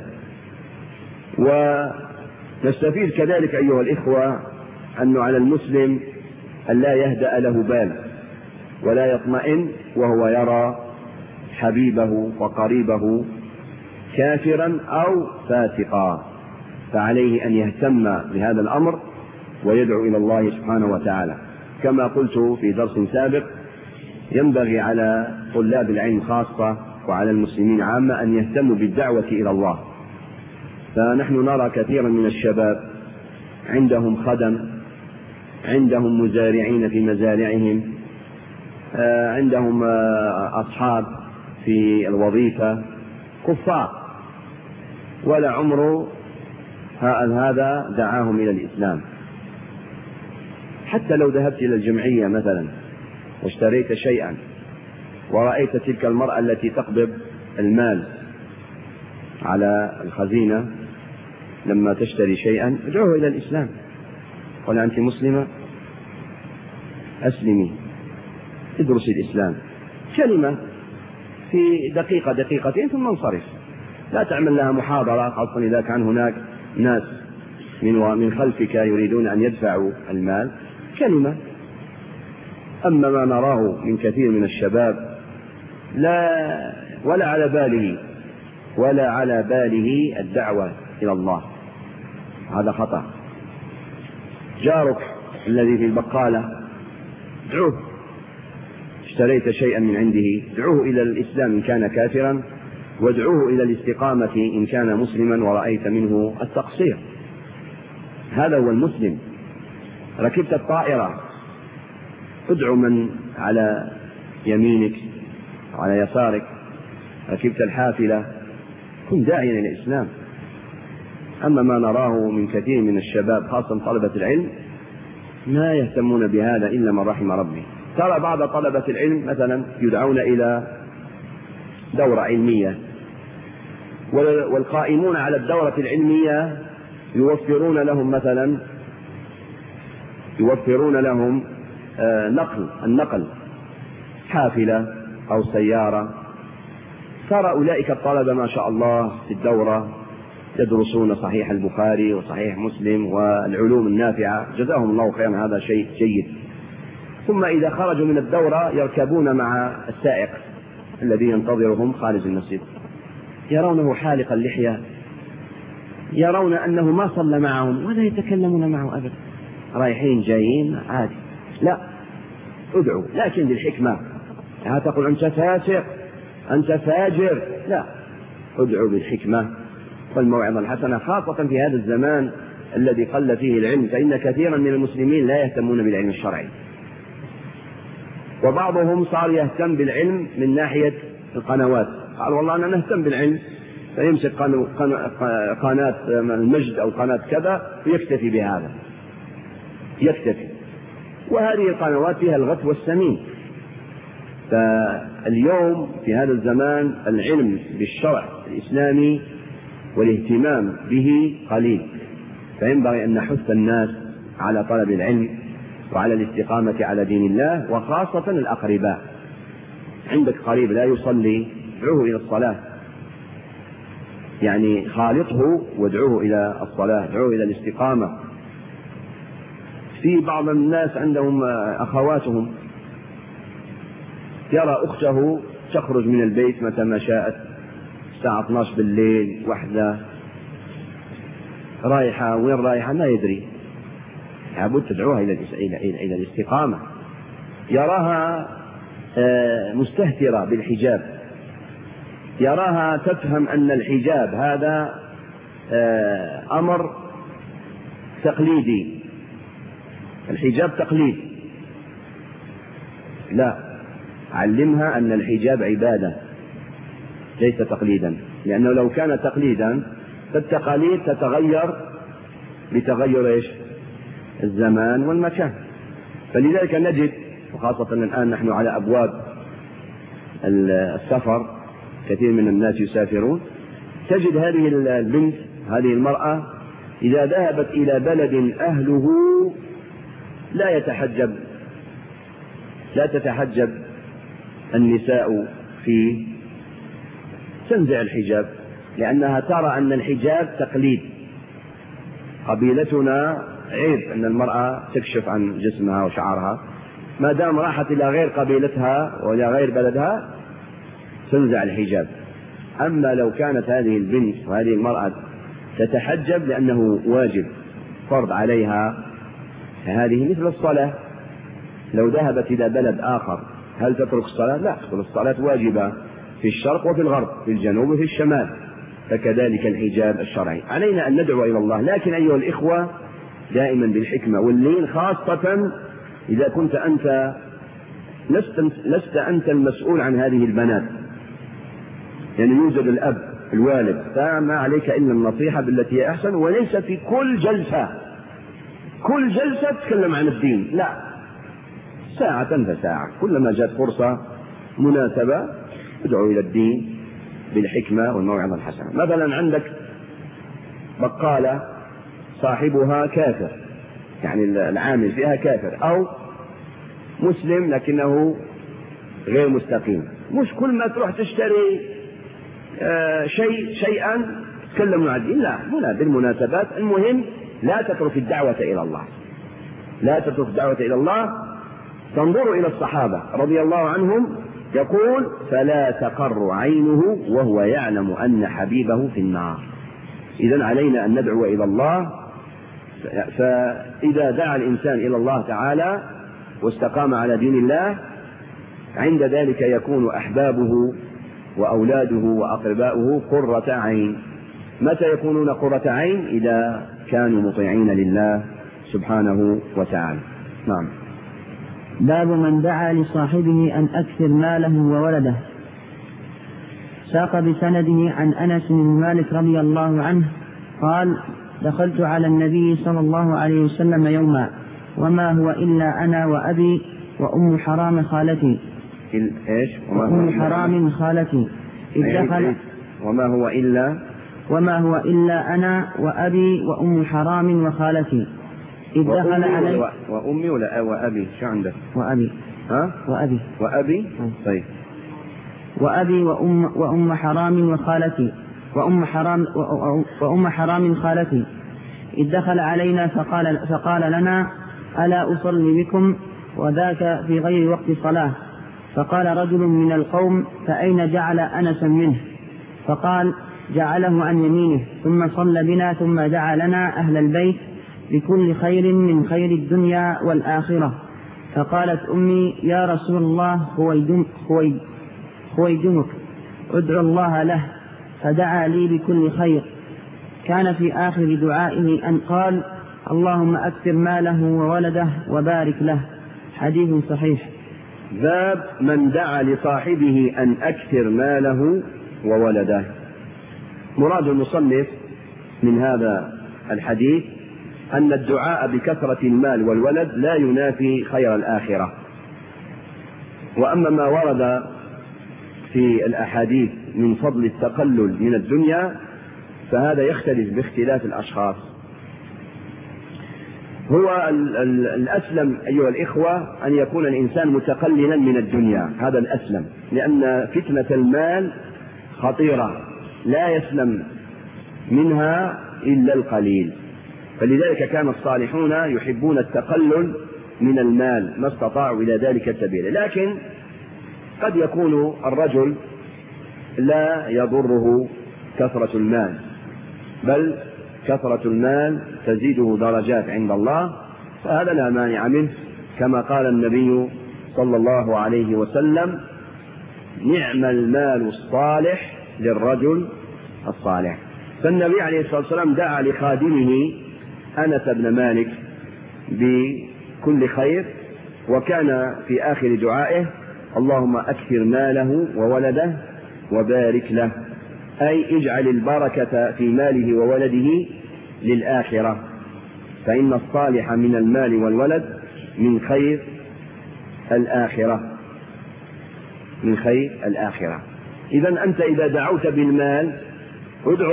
B: ونستفيد كذلك أيها الإخوة أنه على المسلم أن لا يهدأ له بال ولا يطمئن وهو يرى حبيبه وقريبه كافرا أو فاسقا، فعليه أن يهتم بهذا الأمر ويدعو إلى الله سبحانه وتعالى. كما قلت في درس سابق، ينبغي على طلاب العلم خاصة وعلى المسلمين عامة أن يهتموا بالدعوة إلى الله. فنحن نرى كثيرا من الشباب عندهم خدم، عندهم مزارعين في مزارعهم، عندهم أصحاب في الوظيفة كفار، ولا عمره هذا دعاهم إلى الإسلام. حتى لو ذهبت إلى الجمعية مثلا واشتريت شيئا ورأيت تلك المرأة التي تقبض المال على الخزينة لما تشتري شيئا، ادعوه إلى الإسلام، قل: أنت مسلمة، أسلمي، ادرسي الإسلام، كلمة في دقيقة دقيقتين ثم انصرف. لا تعمل لها محاضرة، خاصة إذا كان هناك ناس من خلفك يريدون أن يدفعوا المال. كلمة. أما ما نراه من كثير من الشباب ولا على باله الدعوة إلى الله، هذا خطأ. جارك الذي في البقالة ادعوه، اشتريت شيئا من عنده ادعوه إلى الإسلام إن كان كافرا، وادعوه إلى الاستقامة إن كان مسلما ورأيت منه التقصير. هذا هو المسلم. ركبت الطائرة، ادعو من على يمينك وعلى يسارك. ركبت الحافلة، كن داعيا إلى الإسلام. أما ما نراه من كثير من الشباب خاصة طلبة العلم ما يهتمون بهذا إلا من رحم ربي. ترى بعض طلبة العلم مثلا يدعون إلى دورة علمية، والقائمون على الدورة العلمية يوفرون لهم النقل، حافلة أو سيارة. ترى أولئك الطلبة ما شاء الله في الدورة يدرسون صحيح البخاري وصحيح مسلم والعلوم النافعة، جزاهم الله خيرا، هذا شيء جيد. ثم إذا خرجوا من الدورة يركبون مع السائق الذي ينتظرهم خارج المسجد، يرونه حالق اللحية، يرون أنه ما صلى معهم ولا يتكلمون معه أبدا، رايحين جايين عادي. لا، ادعوا لكن بالحكمة، لا تقول أنت فاسق أنت فاجر، لا، ادعوا بالحكمة والموعظة الحسنة، خاصة في هذا الزمان الذي قل فيه العلم، فإن كثيرا من المسلمين لا يهتمون بالعلم الشرعي، وبعضهم صار يهتم بالعلم من ناحية القنوات. قال والله أنا نهتم بالعلم، فيمسك قناة المجد أو قناة كذا ويكتفي بهذا، يكتفي. وهذه القنوات فيها الغث والسمين. فاليوم في هذا الزمان العلم بالشرع الإسلامي والاهتمام به قليل، فينبغي أن نحث الناس على طلب العلم وعلى الاستقامة على دين الله، وخاصة الأقرباء. عندك قريب لا يصلي، ادعوه إلى الصلاة، يعني خالطه وادعوه إلى الصلاة، ادعوه إلى الاستقامة. في بعض الناس عندهم أخواتهم، يرى أخته تخرج من البيت متى ما شاءت، الساعة 12 بالليل، 1، رايحة وين رايحة ما يدري، لابد تدعوها إلى الاستقامة. يراها مستهترة بالحجاب، يراها تفهم أن الحجاب هذا أمر تقليدي، الحجاب تقليد. لا، علمها أن الحجاب عبادة ليس تقليدا، لأنه لو كان تقليدا فالتقاليد تتغير بتغير الزمان والمكان. فلذلك نجد، وخاصة الآن نحن على أبواب السفر، كثير من الناس يسافرون، تجد هذه البنت، هذه المرأة إذا ذهبت إلى بلد أهله لا تتحجب النساء فيه، تنزع الحجاب، لأنها ترى أن الحجاب تقليد. قبيلتنا عيب أن المرأة تكشف عن جسمها وشعرها، ما دام راحت إلى غير قبيلتها وإلى غير بلدها تنزع الحجاب. أما لو كانت هذه البنت وهذه المرأة تتحجب لأنه واجب فرض عليها، هذه مثل الصلاة، لو ذهبت إلى بلد آخر هل تترك الصلاة؟ لا، الصلاة واجبة في الشرق وفي الغرب، في الجنوب وفي الشمال، فكذلك الحجاب الشرعي. علينا أن ندعو إلى الله، لكن أيها الإخوة دائما بالحكمة واللين، خاصة إذا كنت أنت لست أنت المسؤول عن هذه البنات، يعني يوجد الأب الوالد، فما عليك إلا النصيحة بالتي هي أحسن، وليس في كل جلسة تتكلم عن الدين، لا، ساعة فساعة، كلما جاءت فرصة مناسبة ادعو إلى الدين بالحكمة والموعظة الحسنة. مثلا عندك بقالة صاحبها كافر، يعني العامل فيها كافر، أو مسلم لكنه غير مستقيم، مش كل ما تروح تشتري شيئا تتكلم عن الدين، لا، هنا بالمناسبات. المهم لا تترك الدعوة إلى الله، لا تترك الدعوة إلى الله. تنظروا إلى الصحابة رضي الله عنهم، يقول فلا تقر عينه وهو يعلم أن حبيبه في النار. إذن علينا أن ندعو إلى الله، فإذا دعا الإنسان إلى الله تعالى واستقام على دين الله، عند ذلك يكون أحبابه وأولاده وأقرباؤه قرة عين. متى يكونون قرة عين؟ إذا كانوا مطيعين لله سبحانه وتعالى. نعم.
C: باب من دعا لصاحبه أن أكثر ماله وولده. ساق بسنده عن أنس بن مالك رضي الله عنه قال: دخلت على النبي صلى الله عليه وسلم يوما وما هو إلا أنا وأبي وأم حرام خالتي. وأم حرام خالتي. وما هو إلا أنا وأبي وأم حرام وخالتي. إذ دخل علي
B: وأمي ولا وأبي؟ شو عندك؟
C: وأبي. ها؟ وأبي.
B: طيب.
C: وأبي وأم حرام وخالتي وأم حرام خالتي. إذ دخل علينا فقال لنا: ألا أصلي بكم؟ وذاك في غير وقت صلاة. فقال رجل من القوم: فأين جعل أنسا منه؟ فقال: جعله عن يمينه، ثم صلى بنا، ثم دعا لنا أهل البيت بكل خير من خير الدنيا والآخرة. فقالت أمي: يا رسول الله، خويدمك، ادعو الله له. فدعا لي بكل خير. كان في آخر دعائه أن قال: اللهم أكثر ماله وولده وبارك له. حديث صحيح.
B: باب من دعا لصاحبه أن أكثر ماله وولده. مراد المصنف من هذا الحديث أن الدعاء بكثرة المال والولد لا ينافي خير الآخرة. وأما ما ورد في الأحاديث من فضل التقلل من الدنيا فهذا يختلف باختلاف الأشخاص. هو الأسلم أيها الإخوة أن يكون الإنسان متقللا من الدنيا، هذا الأسلم، لأن فتنة المال خطيرة لا يسلم منها إلا القليل. فلذلك كان الصالحون يحبون التقلل من المال ما استطاعوا إلى ذلك السبيل. لكن قد يكون الرجل لا يضره كثرة المال، بل كثرة المال تزيده درجات عند الله، فهذا لا مانع منه، كما قال النبي صلى الله عليه وسلم: نعم المال الصالح للرجل الصالح. فالنبي عليه الصلاة والسلام دعا لخادمه أنس بن مالك بكل خير، وكان في آخر دعائه: اللهم أكثر ماله وولده وبارك له، أي اجعل البركة في ماله وولده للآخرة، فإن الصالح من المال والولد من خير الآخرة، من خير الآخرة. إذن أنت إذا دعوت بالمال ادعو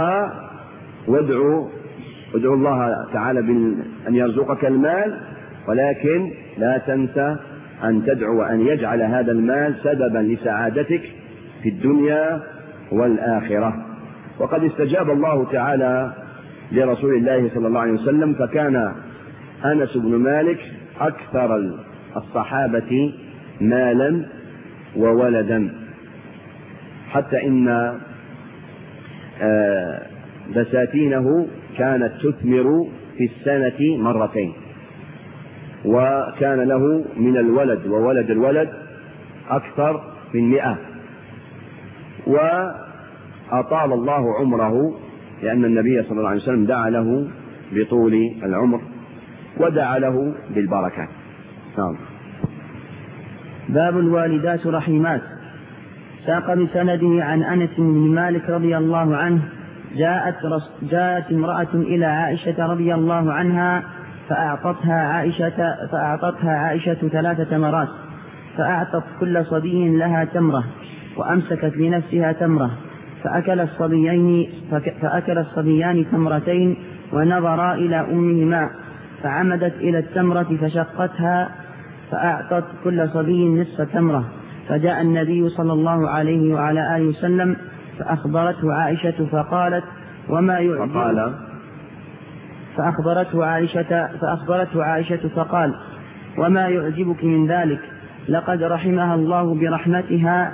B: الله تعالى أن يرزقك المال، ولكن لا تنسى أن تدعو أن يجعل هذا المال سببا لسعادتك في الدنيا والآخرة. وقد استجاب الله تعالى لرسول الله صلى الله عليه وسلم، فكان أنس بن مالك أكثر الصحابة مالا وولدا، حتى إن بساتينه كانت تثمر في السنة مرتين، وكان له من الولد وولد الولد أكثر من 100. وأطال الله عمره، لأن النبي صلى الله عليه وسلم دعا له بطول العمر ودعا له بالبركة. نعم.
C: باب الوالدات رحيمات. ساق بسنده عن أنس بن مالك رضي الله عنه: جاءت امرأة إلى عائشة رضي الله عنها فأعطتها عائشة 3 تمرات، فأعطت كل صبي لها تمرة، وأمسكت لنفسها تمرة، فأكل الصبيان تمرتين، ونظرا إلى أمهما، فعمدت إلى التمرة فشقتها، فأعطت كل صبي نصف تمرة، فجاء النبي صلى الله عليه وعلى آله وسلم فأخبرته عائشة فقالت: وما يعجبك؟ فأخبرته عائشة فقال: وما يعجبك من ذلك؟ لقد رحمها الله برحمتها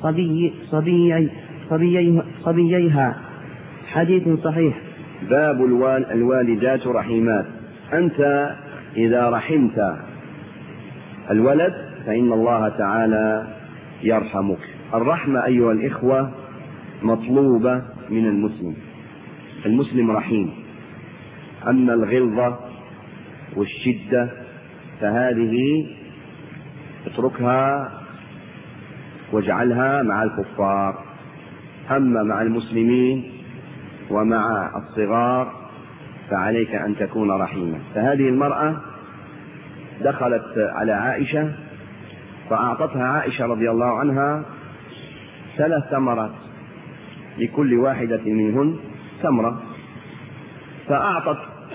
C: صبييها. حديث صحيح.
B: باب الوالدات رحيمات. أنت إذا رحمت الولد فإن الله تعالى يرحمك. الرحمة أيها الإخوة مطلوبة من المسلم. المسلم رحيم. أما الغلظة والشدة فهذه اتركها واجعلها مع الكفار، أما مع المسلمين ومع الصغار فعليك أن تكون رحيما. فهذه المرأة دخلت على عائشة فأعطتها عائشة رضي الله عنها 3 تمرات، لكل واحدة منهن تمرة، فأعطت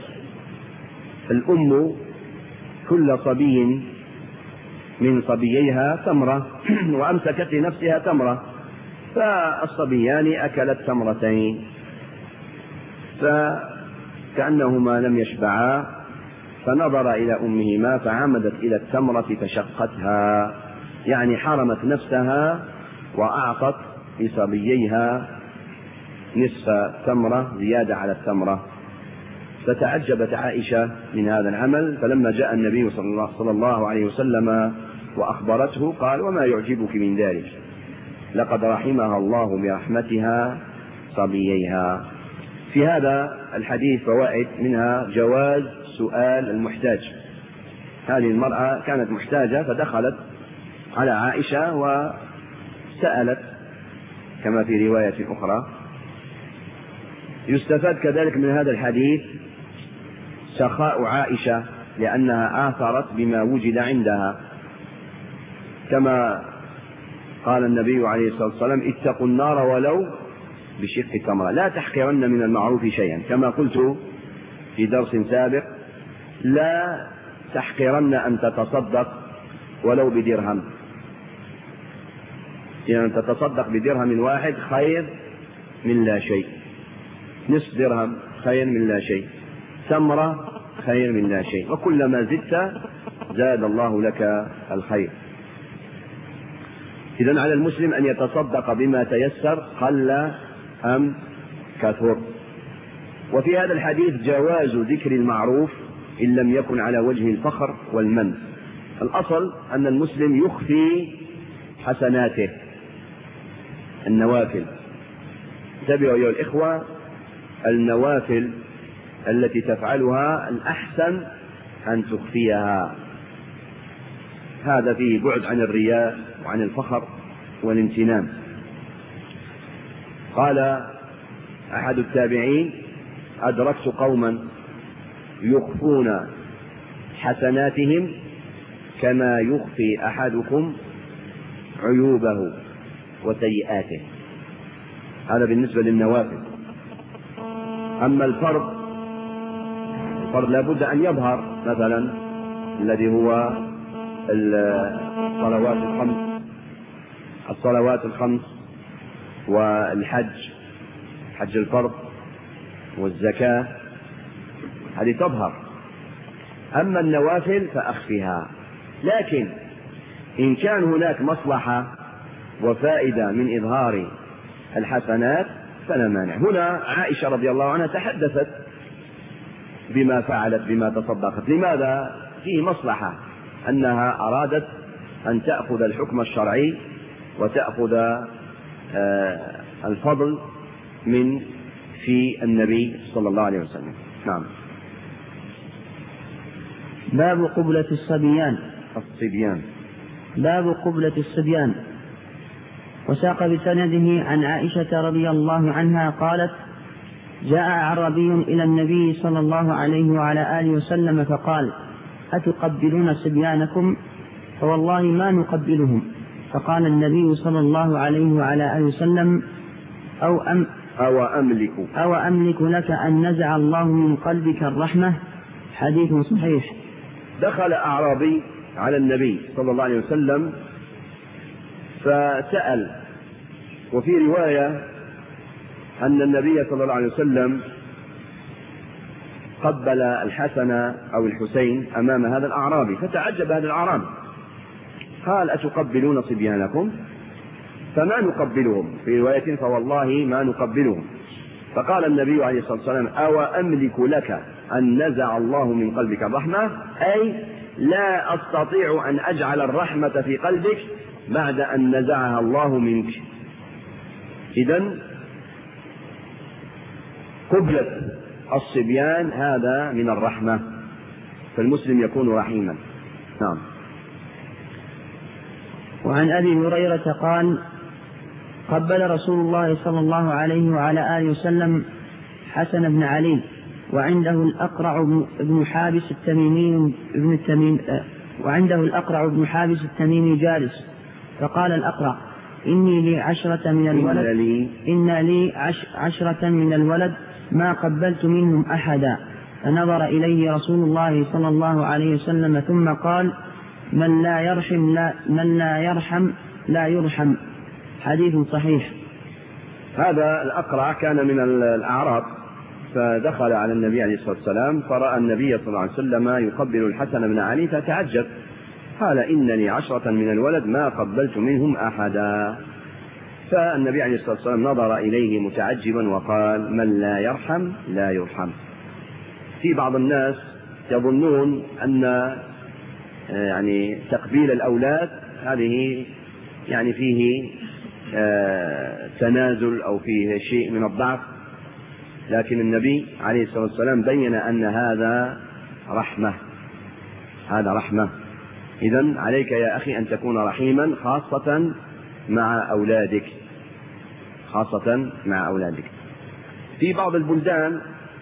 B: الأم كل صبي من صبييها تمرة، وأمسكت لنفسها تمرة، فالصبيان أكلت تمرتين، فكأنهما لم يشبعا، فنظر إلى أمهما فعمدت إلى التمرة فشقتها، يعني حرمت نفسها وأعطت لصبييها نصف تمرة زيادة على التمرة. فتعجبت عائشة من هذا العمل، فلما جاء النبي صلى الله عليه وسلم وأخبرته قال: وما يعجبك من ذلك؟ لقد رحمها الله برحمتها صبييها. في هذا الحديث فوائد، منها جواز سؤال المحتاج. هذه المرأة كانت محتاجة فدخلت على عائشة وسألت كما في رواية أخرى. يستفاد كذلك من هذا الحديث سخاء عائشة، لأنها آثرت بما وجد عندها، كما قال النبي عليه الصلاة والسلام: اتقوا النار ولو بشق تمرة. لا تحقرن من المعروف شيئا، كما قلت في درس سابق: لا تحقرن أن تتصدق ولو بدرهم، يعني أن تتصدق بدرهم واحد خير من لا شيء، نصف درهم خير من لا شيء، تمرة خير من لا شيء، وكلما زدت زاد الله لك الخير. إذن على المسلم أن يتصدق بما تيسر، قل أم كثر. وفي هذا الحديث جواز ذكر المعروف إن لم يكن على وجه الفخر والمن. الأصل أن المسلم يخفي حسناته النوافل. انتبهوا أيها الإخوة، النوافل التي تفعلها الأحسن أن تخفيها، هذا فيه بعد عن الرياء وعن الفخر والامتنان. قال أحد التابعين: أدركت قوما يخفون حسناتهم كما يخفي أحدكم عيوبه وسيئاته. هذا بالنسبة للنوافل. أما الفرض لابد أن يظهر، مثلا الذي هو الصلوات الخمس والحج، حج الفرض والزكاة، هذه تظهر. أما النوافل فأخفها. لكن إن كان هناك مصلحة وفائدة من إظهار الحسنات فلا مانع. هنا عائشة رضي الله عنها تحدثت بما فعلت، بما تصدقت. لماذا؟ فيه مصلحة، أنها أرادت أن تأخذ الحكم الشرعي وتأخذ الفضل من في النبي صلى الله عليه وسلم. نعم.
C: باب قبلة الصبيان. باب قبلة الصبيان. وساق بسنده عن عائشة رضي الله عنها قالت: جاء أعرابي إلى النبي صلى الله عليه وعلى آله وسلم فقال: أتقبلون صبيانكم؟ فوالله ما نقبلهم. فقال النبي صلى الله عليه وعلى آله وسلم: أو أملك لك أن نزع الله من قلبك الرحمة. حديث صحيح.
B: دخل أعرابي على النبي صلى الله عليه وسلم فسأل، وفي رواية أن النبي صلى الله عليه وسلم قبل الحسن أو الحسين أمام هذا الأعرابي، فتعجب هذا الأعرابي قال: أتقبلون صبيانكم؟ فما نقبلهم. في رواية: فوالله ما نقبلهم. فقال النبي عليه الصلاة والسلام: أو أملك لك أن نزع الله من قلبك الرحمة، أي لا أستطيع أن أجعل الرحمة في قلبك بعد أن نزعها الله منك. إذن قبلة الصبيان هذا من الرحمة، فالمسلم يكون رحيما. نعم.
C: وعن أبي هريرة قال: قبل رسول الله صلى الله عليه وعلى آله وسلم حسن بن علي، وعنده الأقرع بن حابس التميمي جالس. فقال الأقرع: إن لي عشرة من الولد ما قبلت منهم أحدا. فنظر إليه رسول الله صلى الله عليه وسلم ثم قال: من لا يرحم لا يرحم. حديث صحيح.
B: هذا الأقرع كان من الأعراب، فدخل على النبي عليه الصلاة والسلام فرأى النبي صلى الله عليه وسلم يقبل الحسن بن علي فتعجب، قال: إن لي 10 من الولد ما قبلت منهم أحدا. فالنبي عليه الصلاة والسلام نظر إليه متعجبا وقال: من لا يرحم لا يرحم. في بعض الناس يظنون أن يعني تقبيل الأولاد هذه يعني فيه تنازل أو فيه شيء من الضعف، لكن النبي عليه الصلاة والسلام بين أن هذا رحمة، هذا رحمة. إذن عليك يا أخي أن تكون رحيما خاصة مع أولادك. في بعض البلدان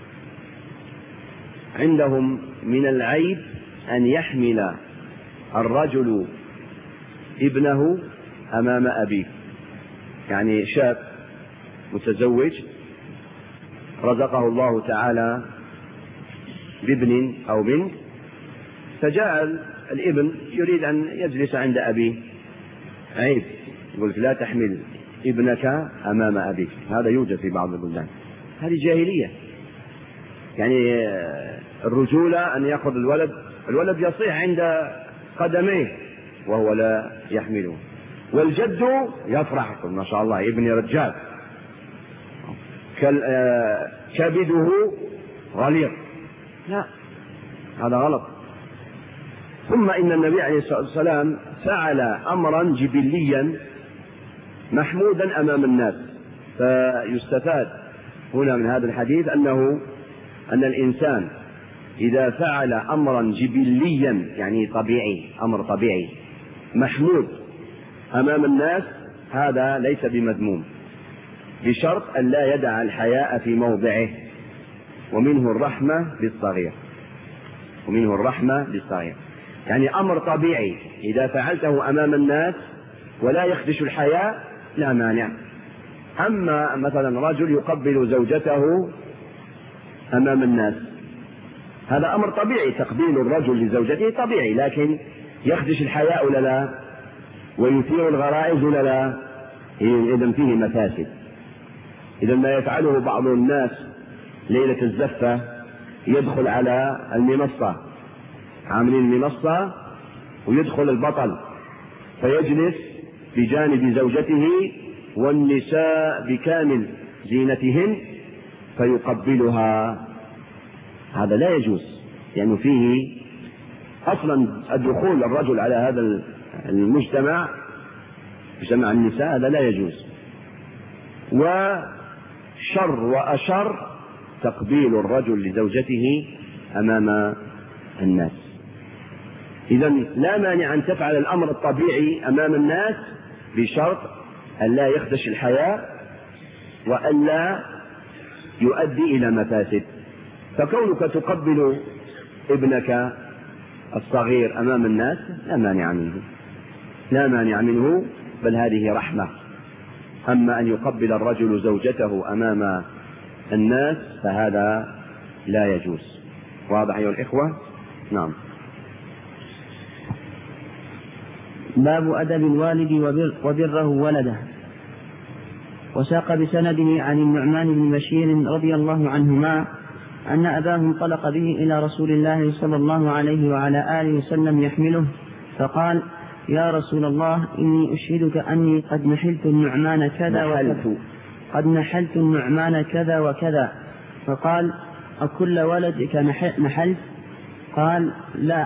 B: عندهم من العيب أن يحمل الرجل ابنه أمام أبيه، يعني شاب متزوج رزقه الله تعالى بابن أو بنت، فجاء الابن يريد أن يجلس عند أبيه، عيب، يقول: لا تحمل ابنك أمام أبيك. هذا يوجد في بعض البلدان، هذه جاهلية. يعني الرجولة أن يأخذ الولد يصيح عند قدميه وهو لا يحمله، والجد يفرح: ما شاء الله ابني رجال. كبده غليظ، لا، هذا غلط. ثم إن النبي عليه الصلاة والسلام فعل أمرا جبليا محمودا أمام الناس. فيستفاد هنا من هذا الحديث أن الإنسان إذا فعل أمرا جبليا يعني طبيعي، أمر طبيعي محمود أمام الناس، هذا ليس بمذموم، بشرط أن لا يدع الحياء في موضعه. ومنه الرحمة بالصغير، ومنه الرحمة بالصغير، يعني أمر طبيعي إذا فعلته أمام الناس ولا يخدش الحياء لا مانع. أما مثلا رجل يقبل زوجته أمام الناس، هذا أمر طبيعي، تقبيل الرجل لزوجته طبيعي، لكن يخدش الحياء ولا لا، ويثير الغرائز ولا لا، إذن فيه مفاسد. إذا ما يفعله بعض الناس ليلة الزفة، يدخل على المنصة، عاملين المنصة، ويدخل البطل فيجلس بجانب زوجته والنساء بكامل زينتهن فيقبلها، هذا لا يجوز، لأنه فيه أصلا الدخول الرجل على هذا المجتمع، مجتمع النساء، هذا لا يجوز. وشر وأشر تقبيل الرجل لزوجته أمام الناس. إذن لا مانع أن تفعل الأمر الطبيعي أمام الناس بشرط أن لا يخدش الحياء وأن لا يؤدي إلى مفاسد. فكونك تقبل ابنك الصغير أمام الناس لا مانع منه، لا مانع منه، بل هذه رحمة. أما أن يقبل الرجل زوجته أمام الناس فهذا لا يجوز. واضح أيها الإخوة؟ نعم.
C: باب أدب الوالد وبره ولده. وساق بسنده عن النعمان بن بشير رضي الله عنهما أن أباه انطلق به إلى رسول الله صلى الله عليه وعلى آله وسلم يحمله، فقال: يا رسول الله، إني أشهدك أني قد نحلت النعمان كذا وكذا، قد نحلت النعمان كذا وكذا. فقال: أكل ولدك نحلت؟ قال: لا.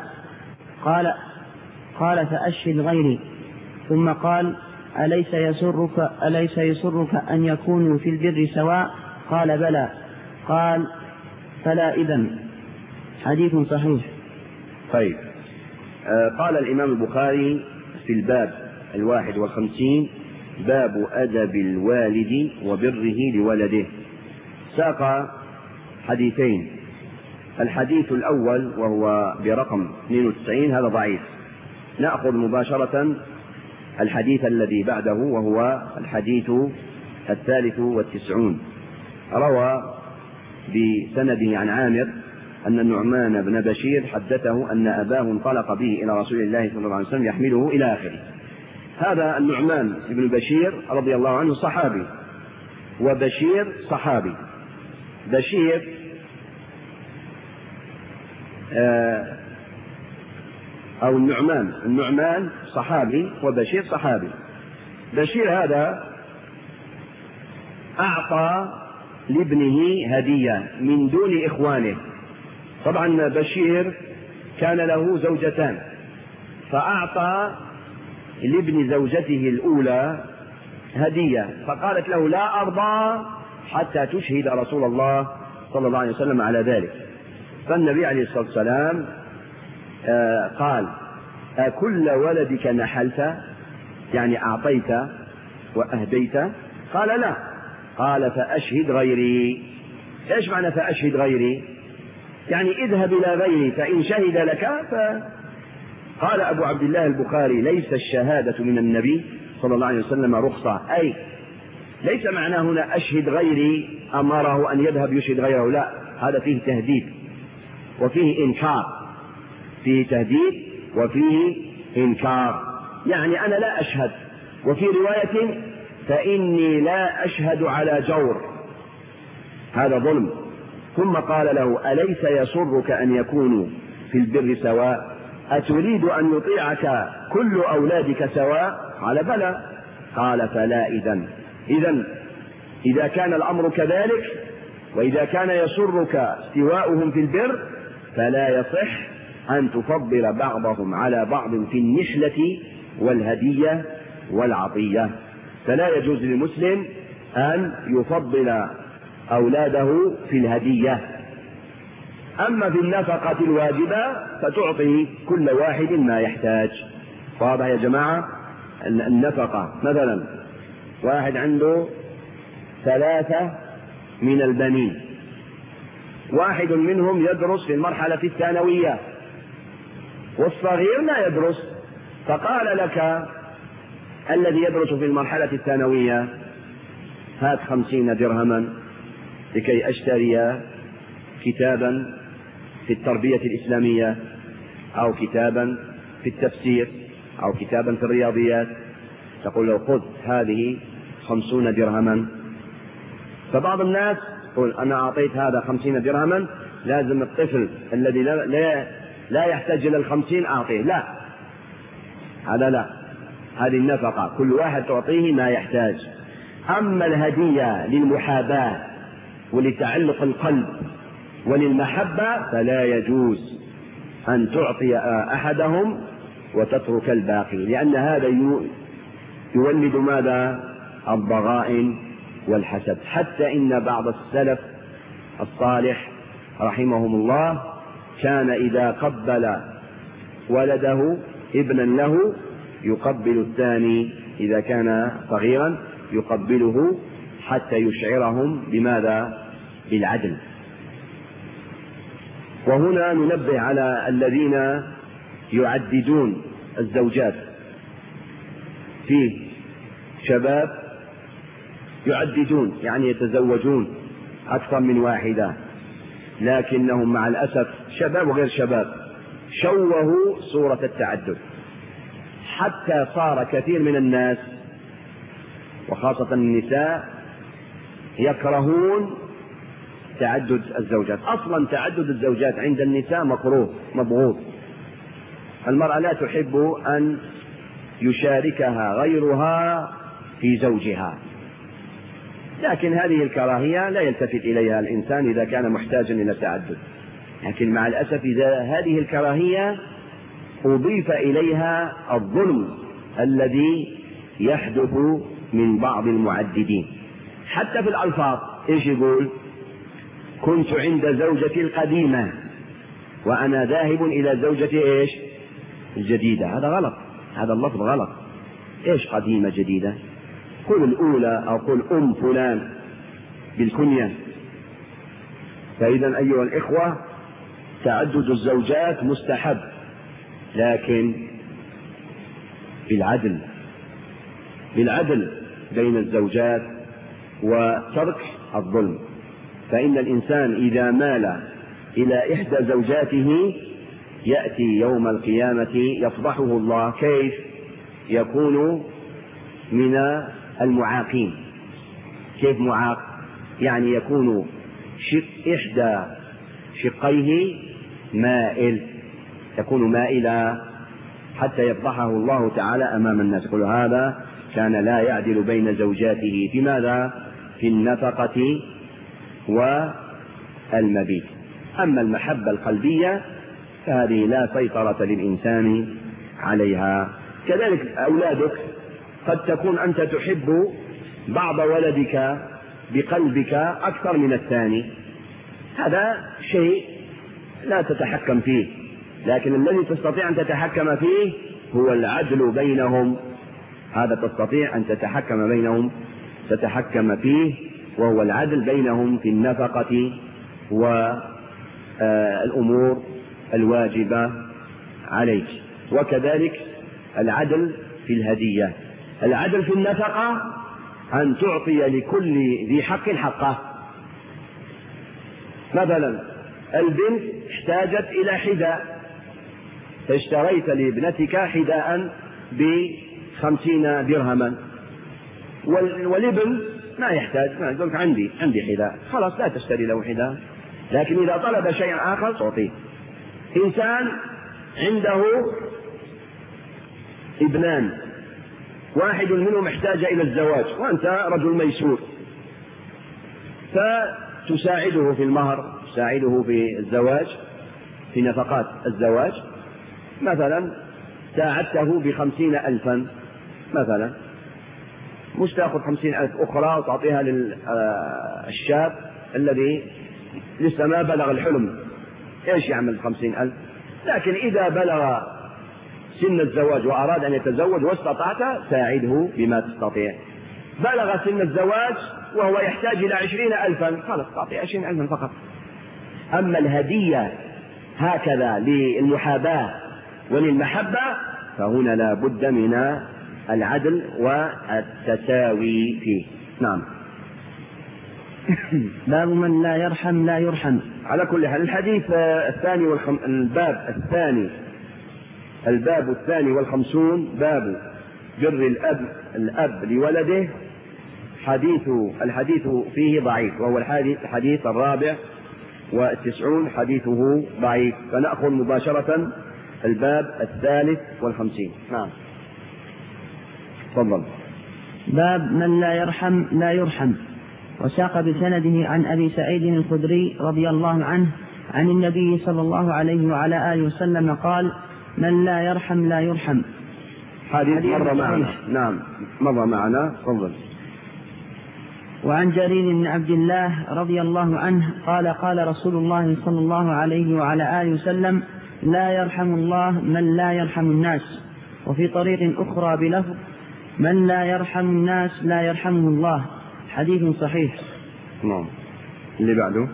C: قال: فأشهد غيري. ثم قال: أليس يسرك أن يكونوا في البر سواء؟ قال: بلى. قال: فلا إذن. حديث صحيح.
B: طيب. قال الإمام البخاري في الباب 51: باب أدب الوالد وبره لولده. ساق حديثين. الحديث الأول وهو برقم 92 هذا ضعيف. نأخذ مباشرة الحديث الذي بعده وهو الحديث 93. روى بسنده عن عامر أن النعمان بن بشير حدثه أن أباه انطلق به إلى رسول الله صلى الله عليه وسلم يحمله إلى آخره. هذا النعمان بن بشير رضي الله عنه صحابي، وبشير صحابي. بشير أو النعمان صحابي وبشير صحابي. بشير هذا أعطى لابنه هدية من دون إخوانه. طبعا بشير كان له زوجتان، فأعطى لابن زوجته الأولى هدية، فقالت له: لا أرضى حتى تشهد رسول الله صلى الله عليه وسلم على ذلك. فالنبي عليه الصلاة والسلام قال: أكل ولدك نحلت؟ يعني أعطيت وأهديت؟ قال: لا. قال: فأشهد غيري. إيش معنى فأشهد غيري؟ يعني اذهب إلى غيري فإن شهد لك قال أبو عبد الله البخاري: ليس الشهادة من النبي صلى الله عليه وسلم رخصة، أي ليس معناه هنا أشهد غيري أمره أن يذهب يشهد غيره، لا، هذا فيه تهديد وفيه إنكار، فيه تهديد وفيه إنكار، يعني أنا لا أشهد. وفي رواية: فإني لا أشهد على جور، هذا ظلم. ثم قال له: أليس يسرك أن يكونوا في البر سواء؟ أتريد أن يطيعك كل أولادك سواء؟ قال: بلى. قال: فلا إذن. إذا كان الأمر كذلك وإذا كان يسرك استواؤهم في البر فلا يصح أن تفضل بعضهم على بعض في النحلة والهدية والعطية. فلا يجوز للمسلم أن يفضل أولاده في الهدية. أما في النفقة الواجبة فتعطي كل واحد ما يحتاج. واضح يا جماعة؟ النفقة مثلا واحد عنده 3 من البنين، واحد منهم يدرس في المرحلة الثانوية والصغير لا يدرس، فقال لك الذي يدرس في المرحلة الثانوية هات 50 درهما لكي أشتري كتابا في التربية الإسلامية أو كتابا في التفسير أو كتابا في الرياضيات، تقول له خذ هذه 50 درهما. فبعض الناس يقول أنا أعطيت هذا 50 درهما لازم الطفل الذي لا يحتاج إلى 50 أعطيه. لا، هذا لا، هذه النفقة كل واحد تعطيه ما يحتاج. أما الهدية للمحاباة ولتعلق القلب وللمحبة فلا يجوز أن تعطي أحدهم وتترك الباقي، لأن هذا يولد ماذا؟ الضغائن والحسد. حتى إن بعض السلف الصالح رحمهم الله كان إذا قبل ولده ابنا له يقبل الثاني إذا كان صغيرا يقبله حتى يشعرهم بماذا؟ بالعدل. وهنا ننبه على الذين يعددون الزوجات. فيه شباب يعددون يعني يتزوجون أكثر من واحدة، لكنهم مع الأسف شباب وغير شباب شوهوا صورة التعدد، حتى صار كثير من الناس وخاصة النساء يكرهون تعدد الزوجات. أصلا تعدد الزوجات عند النساء مكروه مبغوض. المرأة لا تحب أن يشاركها غيرها في زوجها، لكن هذه الكراهية لا يلتفت إليها الإنسان إذا كان محتاجا إلى التعدد. لكن مع الأسف إذا هذه الكراهية أضيف إليها الظلم الذي يحدث من بعض المعددين حتى في الألفاظ. إيش يقول؟ كنت عند زوجتي القديمة وأنا ذاهب إلى زوجتي إيش؟ الجديدة. هذا غلط، هذا اللفظ غلط. إيش قديمة جديدة؟ قل الأولى أو قل فلان بالكنية. فإذا أيها الإخوة تعدد الزوجات مستحب، لكن بالعدل بين الزوجات وترك الظلم. فإن الإنسان إذا مال إلى إحدى زوجاته يأتي يوم القيامة يفضحه الله. كيف؟ يكون من المعاقين. كيف معاق؟ يعني يكون إحدى شقيه مائل، يكون مائلا حتى يفضحه الله تعالى أمام الناس، يقول هذا كان لا يعدل بين زوجاته في ماذا؟ في النفقة والمبيت. أما المحبة القلبية فهذه لا سيطرة للإنسان عليها. كذلك أولادك قد تكون أنت تحب بعض ولدك بقلبك أكثر من الثاني، هذا شيء لا تتحكم فيه، لكن الذي تستطيع أن تتحكم فيه هو العدل بينهم. هذا تستطيع أن تتحكم بينهم، تتحكم فيه، وهو العدل بينهم في النفقة والأمور الواجبة عليك. وكذلك العدل في الهدية. العدل في النفقة أن تعطي لكل ذي حق حقه. مثلا البنت احتاجت إلى حذاء، فاشتريت لابنتك حذاء ب50 درهما، والابن ما يحتاج، ما يقولك عندي حذاء، خلاص لا تشتري له حذاء. لكن إذا طلب شيئا آخر تعطيه. إنسان عنده ابنان، واحد منهم احتاج إلى الزواج وأنت رجل ميسور، تساعده في المهر، تساعده في الزواج، في نفقات الزواج. مثلا ساعدته ب50,000 مثلا، مش تأخذ 50,000 أخرى وتعطيها للشاب الذي لسه ما بلغ الحلم، إيش يعمل 50,000؟ لكن إذا بلغ سن الزواج وأراد أن يتزوج واستطعت ساعده بما تستطيع. بلغ سن الزواج وهو يحتاج إلى 20,000، خلاص تعطي 20,000 فقط. أما الهدية هكذا للمحاباة وللمحبة فهنا لا بد من العدل والتساوي فيه. نعم.
C: باب من لا يرحم لا يرحم.
B: على كل حال الحديث الثاني الباب الثاني والخمسون باب بر الأب لولده. الحديث فيه ضعيف، وهو الحديث 94 حديثه ضعيف، فنأخذ مباشرة الباب 53. نعم تفضل.
C: باب من لا يرحم لا يرحم. وساق بسنده عن أبي سعيد الخدري رضي الله عنه عن النبي صلى الله عليه وعلى آله وسلم قال: من لا يرحم لا يرحم.
B: حديث مر معنا. نعم مر معنا. تفضل.
C: وعن جرير بن عبد الله رضي الله عنه قال: قال رسول الله صلى الله عليه وعلى آله وسلم: لا يرحم الله من لا يرحم الناس. وفي طريق أخرى بلفظ: من لا يرحم الناس لا يرحمه الله. حديث صحيح.
B: نعم. اللي بعده.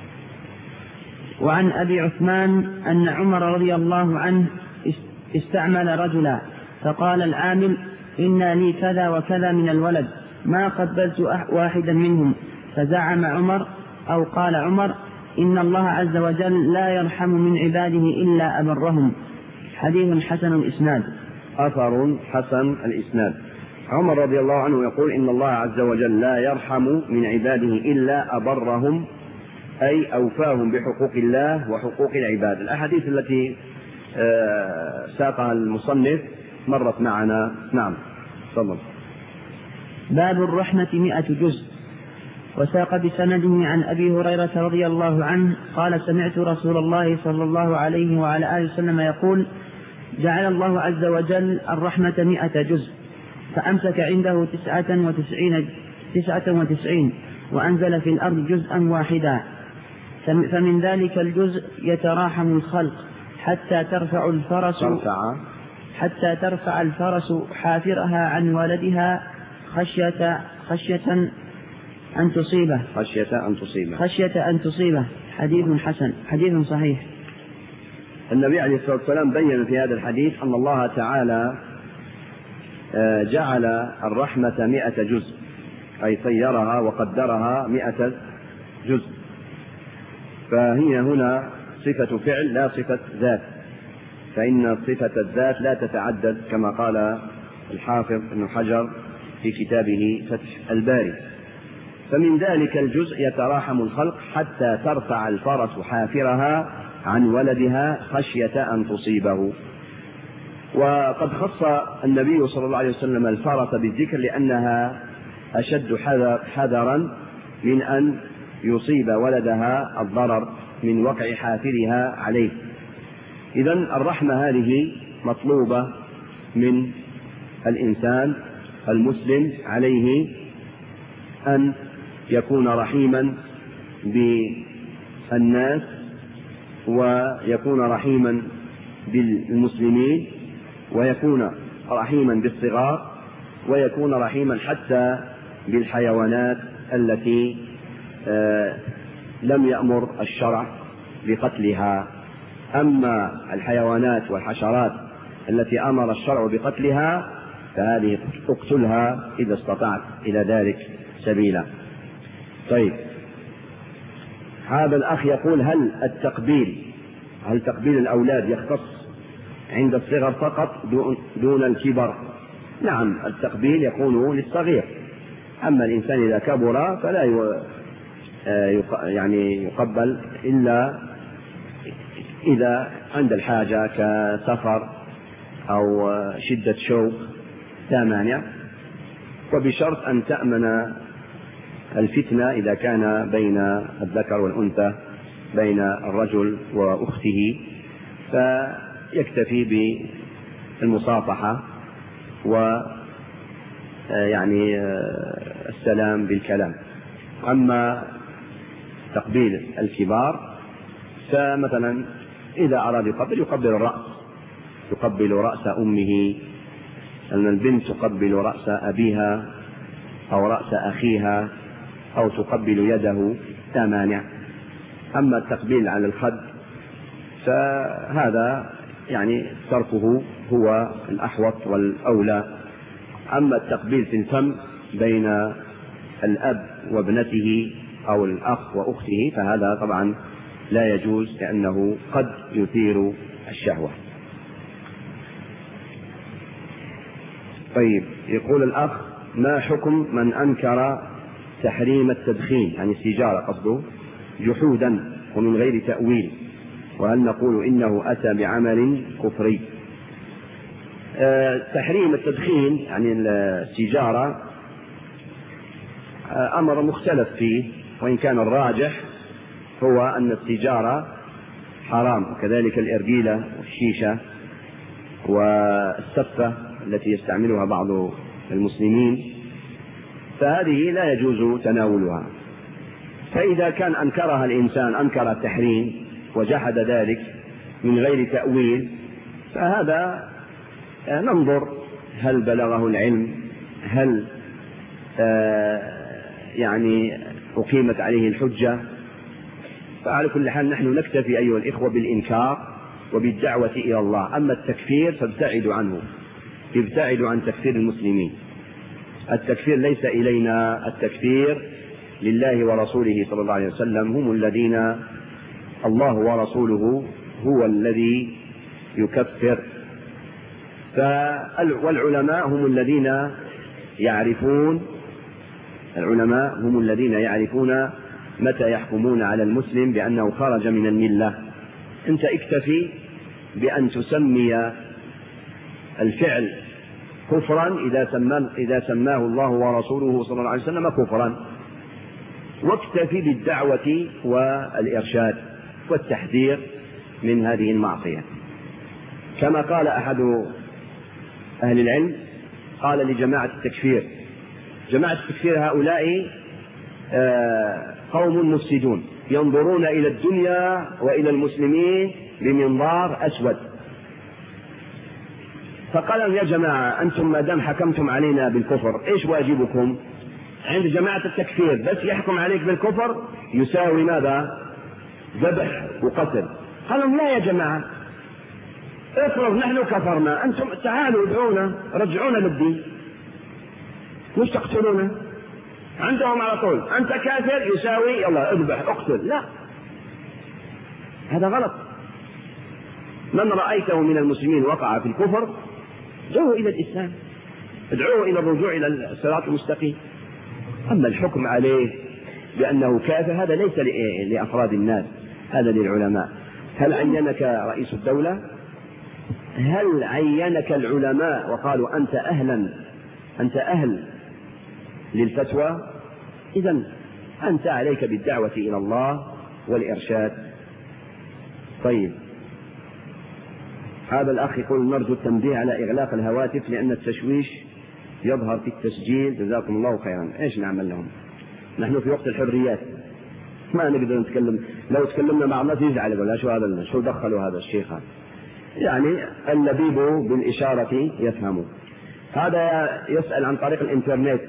C: وعن أبي عثمان أن عمر رضي الله عنه استعمل رجلا، فقال العامل: إن لي كذا وكذا من الولد، ما قبلت واحدا منهم. فزعم عمر أو قال عمر: إن الله عز وجل لا يرحم من عباده إلا أبرهم. حديث حسن الإسناد.
B: أثر حسن الإسناد. عمر رضي الله عنه يقول: إن الله عز وجل لا يرحم من عباده إلا أبرهم، أي أوفاهم بحقوق الله وحقوق العباد. الأحاديث التي ساقها المصنف مرت معنا. نعم تفضل.
C: باب الرحمة 100 جزء. وساق بسنده عن أبي هريرة رضي الله عنه قال: سمعت رسول الله صلى الله عليه وعلى آله وسلم يقول: جعل الله عز وجل الرحمة 100 جزء، فأمسك عنده 99 وأنزل في الأرض جزءا واحدا، فمن ذلك الجزء يتراحم الخلق حتى ترفع الفرس حافرها عن ولدها خشية أن تصيبه. حديث حسن. حديث صحيح.
B: النبي عليه الصلاة والسلام بين في هذا الحديث أن الله تعالى جعل الرحمة 100 جزء، أي سيرها وقدرها 100 جزء. فهي هنا صفة فعل لا صفة ذات، فإن صفة الذات لا تتعدد كما قال الحافظ ابن حجر في كتابه فتح الباري. فمن ذلك الجزء يتراحم الخلق حتى ترفع الفرس حافرها عن ولدها خشية أن تصيبه. وقد خص النبي صلى الله عليه وسلم الفرس بالذكر لأنها أشد حذرا من أن يصيب ولدها الضرر من وقع حافرها عليه. إذن الرحمة هذه مطلوبة من الإنسان المسلم، عليه أن يكون رحيما بالناس ويكون رحيما بالمسلمين ويكون رحيما بالصغار ويكون رحيما حتى بالحيوانات التي لم يأمر الشرع بقتلها. أما الحيوانات والحشرات التي أمر الشرع بقتلها فهذه اقتلها إذا استطعت إلى ذلك سبيلا. طيب، هذا الأخ يقول: هل تقبيل الأولاد يختص عند الصغر فقط دون الكبر؟ نعم، التقبيل يكون للصغير، أما الإنسان إذا كبر فلا يقبل إلا إذا عند الحاجة كسفر أو شدة شوق لا مانع، وبشرط أن تأمن الفتنة إذا كان بين الذكر والأنثى، بين الرجل وأخته، فيكتفي بالمصافحة ويعني السلام بالكلام. أما تقبيل الكبار فمثلا إذا أراد يقبل الرأس، يقبل رأس أمه، أن البنت تقبل رأس أبيها أو رأس أخيها أو تقبل يده لا مانع. أما التقبيل على الخد فهذا يعني تركه هو الأحوط والأولى. أما التقبيل في الفم بين الأب وابنته أو الأخ وأخته فهذا طبعا لا يجوز، لأنه قد يثير الشهوة. طيب، يقول الأخ: ما حكم من أنكر تحريم التدخين، يعني السيجارة قصده، جحودا ومن غير تأويل، وهل نقول إنه أتى بعمل كفري؟ تحريم التدخين يعني السيجارة أمر مختلف فيه، وإن كان الراجح هو أن السيجارة حرام، وكذلك الإرجيلة والشيشة والسفة التي يستعملها بعض المسلمين، فهذه لا يجوز تناولها. فإذا كان أنكرها الإنسان، أنكر التحريم وجحد ذلك من غير تأويل، فهذا ننظر هل بلغه العلم، هل يعني أقيمت عليه الحجة. فعلى كل حال نحن نكتفي أيها الإخوة بالإنكار وبالدعوة إلى الله. أما التكفير فابتعدوا عنه، ابتعدوا عن تكفير المسلمين. التكفير ليس إلينا، التكفير لله ورسوله صلى الله عليه وسلم، هم الذين الله ورسوله هو الذي يكفر. والعلماء هم الذين يعرفون، العلماء هم الذين يعرفون متى يحكمون على المسلم بأنه خرج من الملة. أنت اكتفي بأن تسمي الفعل كفرا إذا سماه الله ورسوله صلى الله عليه وسلم كفرا، واكتفي بالدعوة والإرشاد والتحذير من هذه المعصية. كما قال أحد أهل العلم، قال لجماعة التكفير: جماعة التكفير هؤلاء قوم مفسدون ينظرون إلى الدنيا وإلى المسلمين بمنظار أسود. فقال: يا جماعة، أنتم ما دام حكمتم علينا بالكفر، إيش واجبكم؟ عند جماعة التكفير بس يحكم عليك بالكفر يساوي ماذا؟ ذبح وقتل. قالوا: لا يا جماعة، افرض نحن كفرنا، أنتم تعالوا ادعونا، رجعونا للدين، مش تقتلونا. عندهم على طول أنت كافر يساوي يلا اذبح اقتل. لا، هذا غلط. من رأيته من المسلمين وقع في الكفر ادعوه إلى الإسلام، ادعوه إلى الرجوع إلى الصراط المستقيم. أما الحكم عليه بأنه كافر هذا ليس لأفراد الناس، هذا للعلماء. هل عينك رئيس الدولة؟ هل عينك العلماء وقالوا أنت أهل للفتوى؟ إذن أنت عليك بالدعوة إلى الله والإرشاد. طيب، هذا الأخ يقول: نرجو التنبيه على إغلاق الهواتف لأن التشويش يظهر في التسجيل، جزاكم الله خيرا. إيش نعمل لهم؟ نحن في وقت الحريات، ما نقدر نتكلم. لو تكلمنا مع الناس يزعل، يقول: شو هذا، شو دخلوا هذا الشيخ هذا؟ يعني اللبيب بالإشارة يفهم. هذا يسأل عن طريق الإنترنت: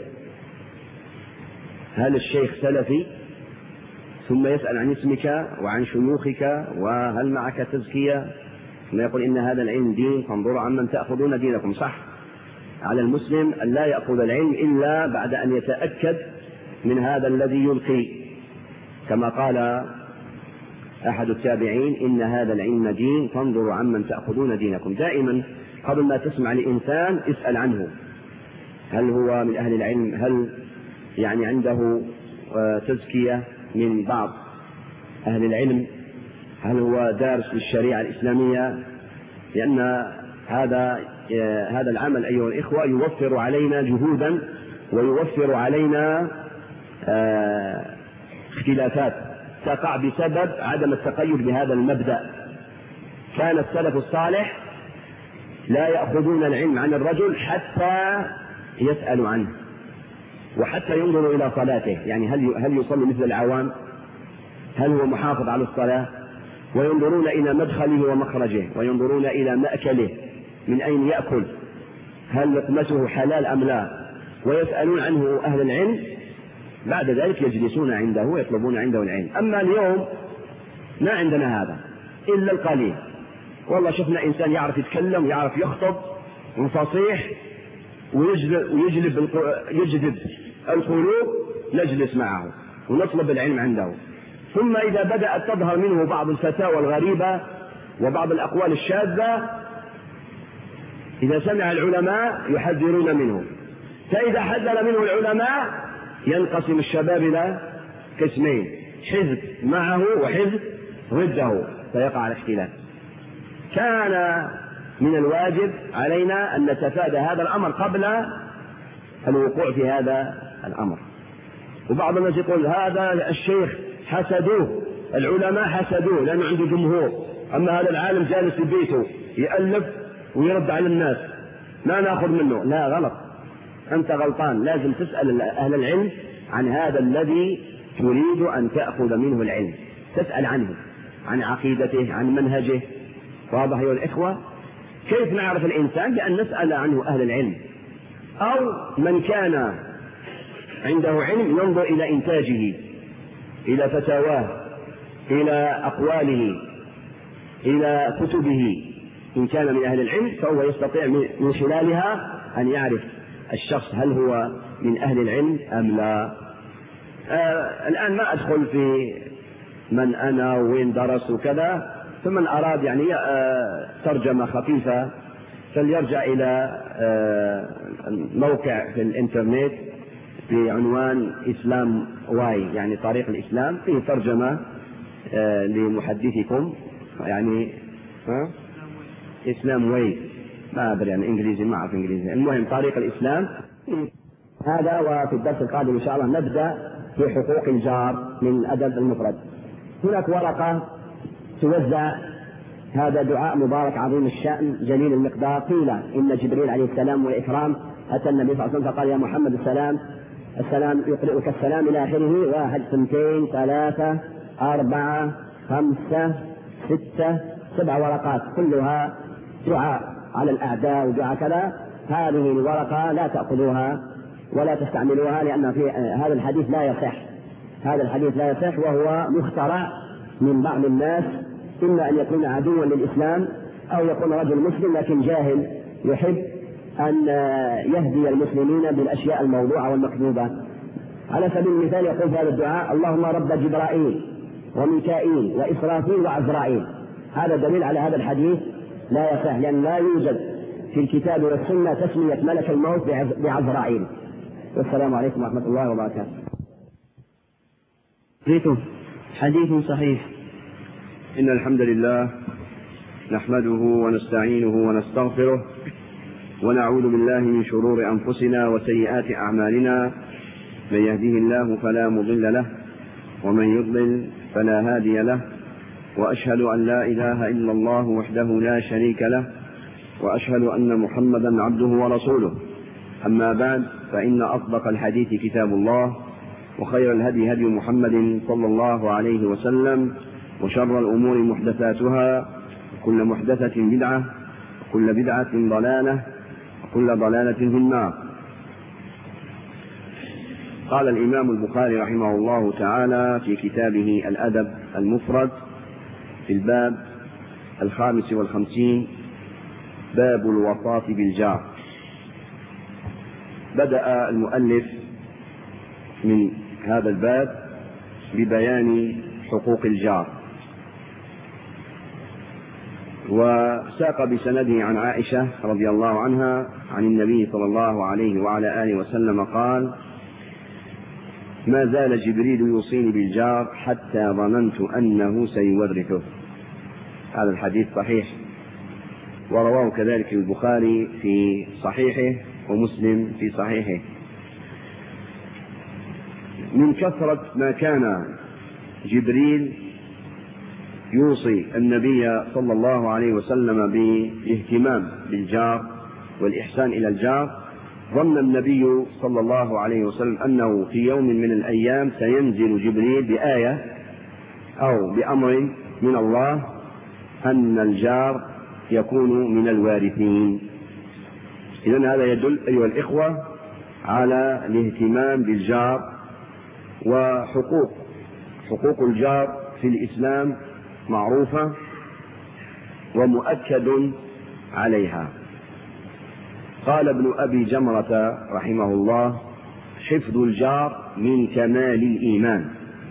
B: هل الشيخ سلفي؟ ثم يسأل عن اسمك وعن شيوخك وهل معك تزكية، ثم يقول: إن هذا العلم دين فانظروا عمن تأخذون دينكم. صح، على المسلم أن لا يأخذ العلم إلا بعد أن يتأكد من هذا الذي يلقي، كما قال أحد التابعين: إن هذا العلم دين فانظروا عمن تأخذون دينكم. دائما قبل ما تسمع لإنسان اسأل عنه، هل هو من أهل العلم، هل يعني عنده تزكية من بعض أهل العلم، هل هو دارس للشريعة الإسلامية. لأن هذا العمل أيها الإخوة يوفر علينا جهودا ويوفر علينا اختلافات تقع بسبب عدم التقيد بهذا المبدأ. كان السلف الصالح لا يأخذون العلم عن الرجل حتى يسألوا عنه وحتى ينظروا إلى صلاته، يعني هل يصلي مثل العوام، هل هو محافظ على الصلاة، وينظرون إلى مدخله ومخرجه، وينظرون إلى مأكله من أين يأكل، هل لقمته حلال أم لا، ويسألون عنه أهل العلم. بعد ذلك يجلسون عنده ويطلبون عنده العلم. أما اليوم ما عندنا هذا إلا القليل. والله شفنا إنسان يعرف يتكلم ويعرف يخطب وفصيح ويجذب القلوب، نجلس معه ونطلب العلم عنده. ثم إذا بدأت تظهر منه بعض الفتاوى الغريبة وبعض الأقوال الشاذة، إذا سمع العلماء يحذرون منه، فإذا حذر منه العلماء ينقسم الشباب إلى قسمين، حزب معه وحزب ضده، فيقع الاختلاف. كان من الواجب علينا أن نتفادى هذا الأمر قبل الوقوع في هذا الأمر. وبعض الناس يقول هذا الشيخ حسدوه، العلماء حسدوه لأنه عنده جمهور، أما هذا العالم جالس في بيته يألف ويرد على الناس ما نأخذ منه. لا، غلط، أنت غلطان. لازم تسأل أهل العلم عن هذا الذي تريد أن تأخذ منه العلم، تسأل عنه، عن عقيدته، عن منهجه. واضح يا الإخوة؟ كيف نعرف الإنسان؟ بأن نسأل عنه أهل العلم، أو من كان عنده علم ينظر إلى إنتاجه، إلى فتاواه، إلى أقواله، إلى كتبه. إن كان من أهل العلم فهو يستطيع من خلالها أن يعرف الشخص هل هو من أهل العلم أم لا. الآن ما أدخل في من أنا وين درس وكذا، فمن أراد يعني ترجمة خفيفة فليرجع إلى موقع في الإنترنت بعنوان إسلام واي، يعني طريق الإسلام، فيه ترجمة لمحدثكم، يعني إسلام واي، ما أدري يعني إنجليزي، ما أعرف إنجليزي، المهم طريق الإسلام هذا. وفي الدرس القادم إن شاء الله نبدأ في حقوق الجار من الأدب المفرد. هناك ورقة توزع، هذا دعاء مبارك عظيم الشأن جليل المقدار. قيل إن جبريل عليه السلام والإكرام أتى النبي صلى الله عليه وسلم فقال يا محمد السلام يقرئك السلام إلى آخره، 1 2 3 4 5 6 7 ورقات كلها دعاء على الأعداء ودعاء كذا. هذه الورقة لا تأخذوها ولا تستعملوها، لأن في هذا الحديث لا يصح، هذا الحديث لا يصح، وهو مخترع من بعض الناس، إما أن يكون عدوا للإسلام أو يكون رجل مسلم لكن جاهل يحب أن يهدي المسلمين بالأشياء الموضوعة والمكذوبة. على سبيل المثال يقول في هذا الدعاء اللهم رب جبرائيل وميكائيل وإسرافيل وعزرائيل. هذا دليل على هذا الحديث لا يصح، لأن لا يوجد في الكتاب والسنة تسمية ملك الموت بعزرائيل. والسلام عليكم ورحمة الله وبركاته.
C: حديث صحيح.
B: إن الحمد لله نحمده ونستعينه ونستغفره ونعوذ بالله من شرور أنفسنا وسيئات أعمالنا، من يهده الله فلا مضل له ومن يضلل فلا هادي له، وأشهد أن لا إله إلا الله وحده لا شريك له، وأشهد أن محمدا عبده ورسوله. أما بعد، فإن أصدق الحديث كتاب الله، وخير الهدي هدي محمد صلى الله عليه وسلم، وشر الأمور محدثاتها، وكل محدثة بدعة، وكل بدعة ضلالة، وكل ضلالة في النار. قال الإمام البخاري رحمه الله تعالى في كتابه الأدب المفرد في الباب 55 باب الوصاة بالجار. بدأ المؤلف من هذا الباب ببيان حقوق الجار، وساق بسنده عن عائشة رضي الله عنها عن النبي صلى الله عليه وعلى آله وسلم قال: ما زال جبريل يوصيني بالجار حتى ظننت أنه سيورثه. هذا الحديث صحيح، ورواه كذلك البخاري في صحيحه ومسلم في صحيحه. من كثرة ما كان جبريل يوصي النبي صلى الله عليه وسلم بالاهتمام بالجار والإحسان إلى الجار، ظن النبي صلى الله عليه وسلم أنه في يوم من الأيام سينزل جبريل بآية أو بأمر من الله أن الجار يكون من الوارثين. إذن هذا يدل أيها الإخوة على الاهتمام بالجار، وحقوق الجار في الإسلام معروفة ومؤكد عليها. قال ابن أبي جمرة رحمه الله: حفظ الجار من كمال الإيمان،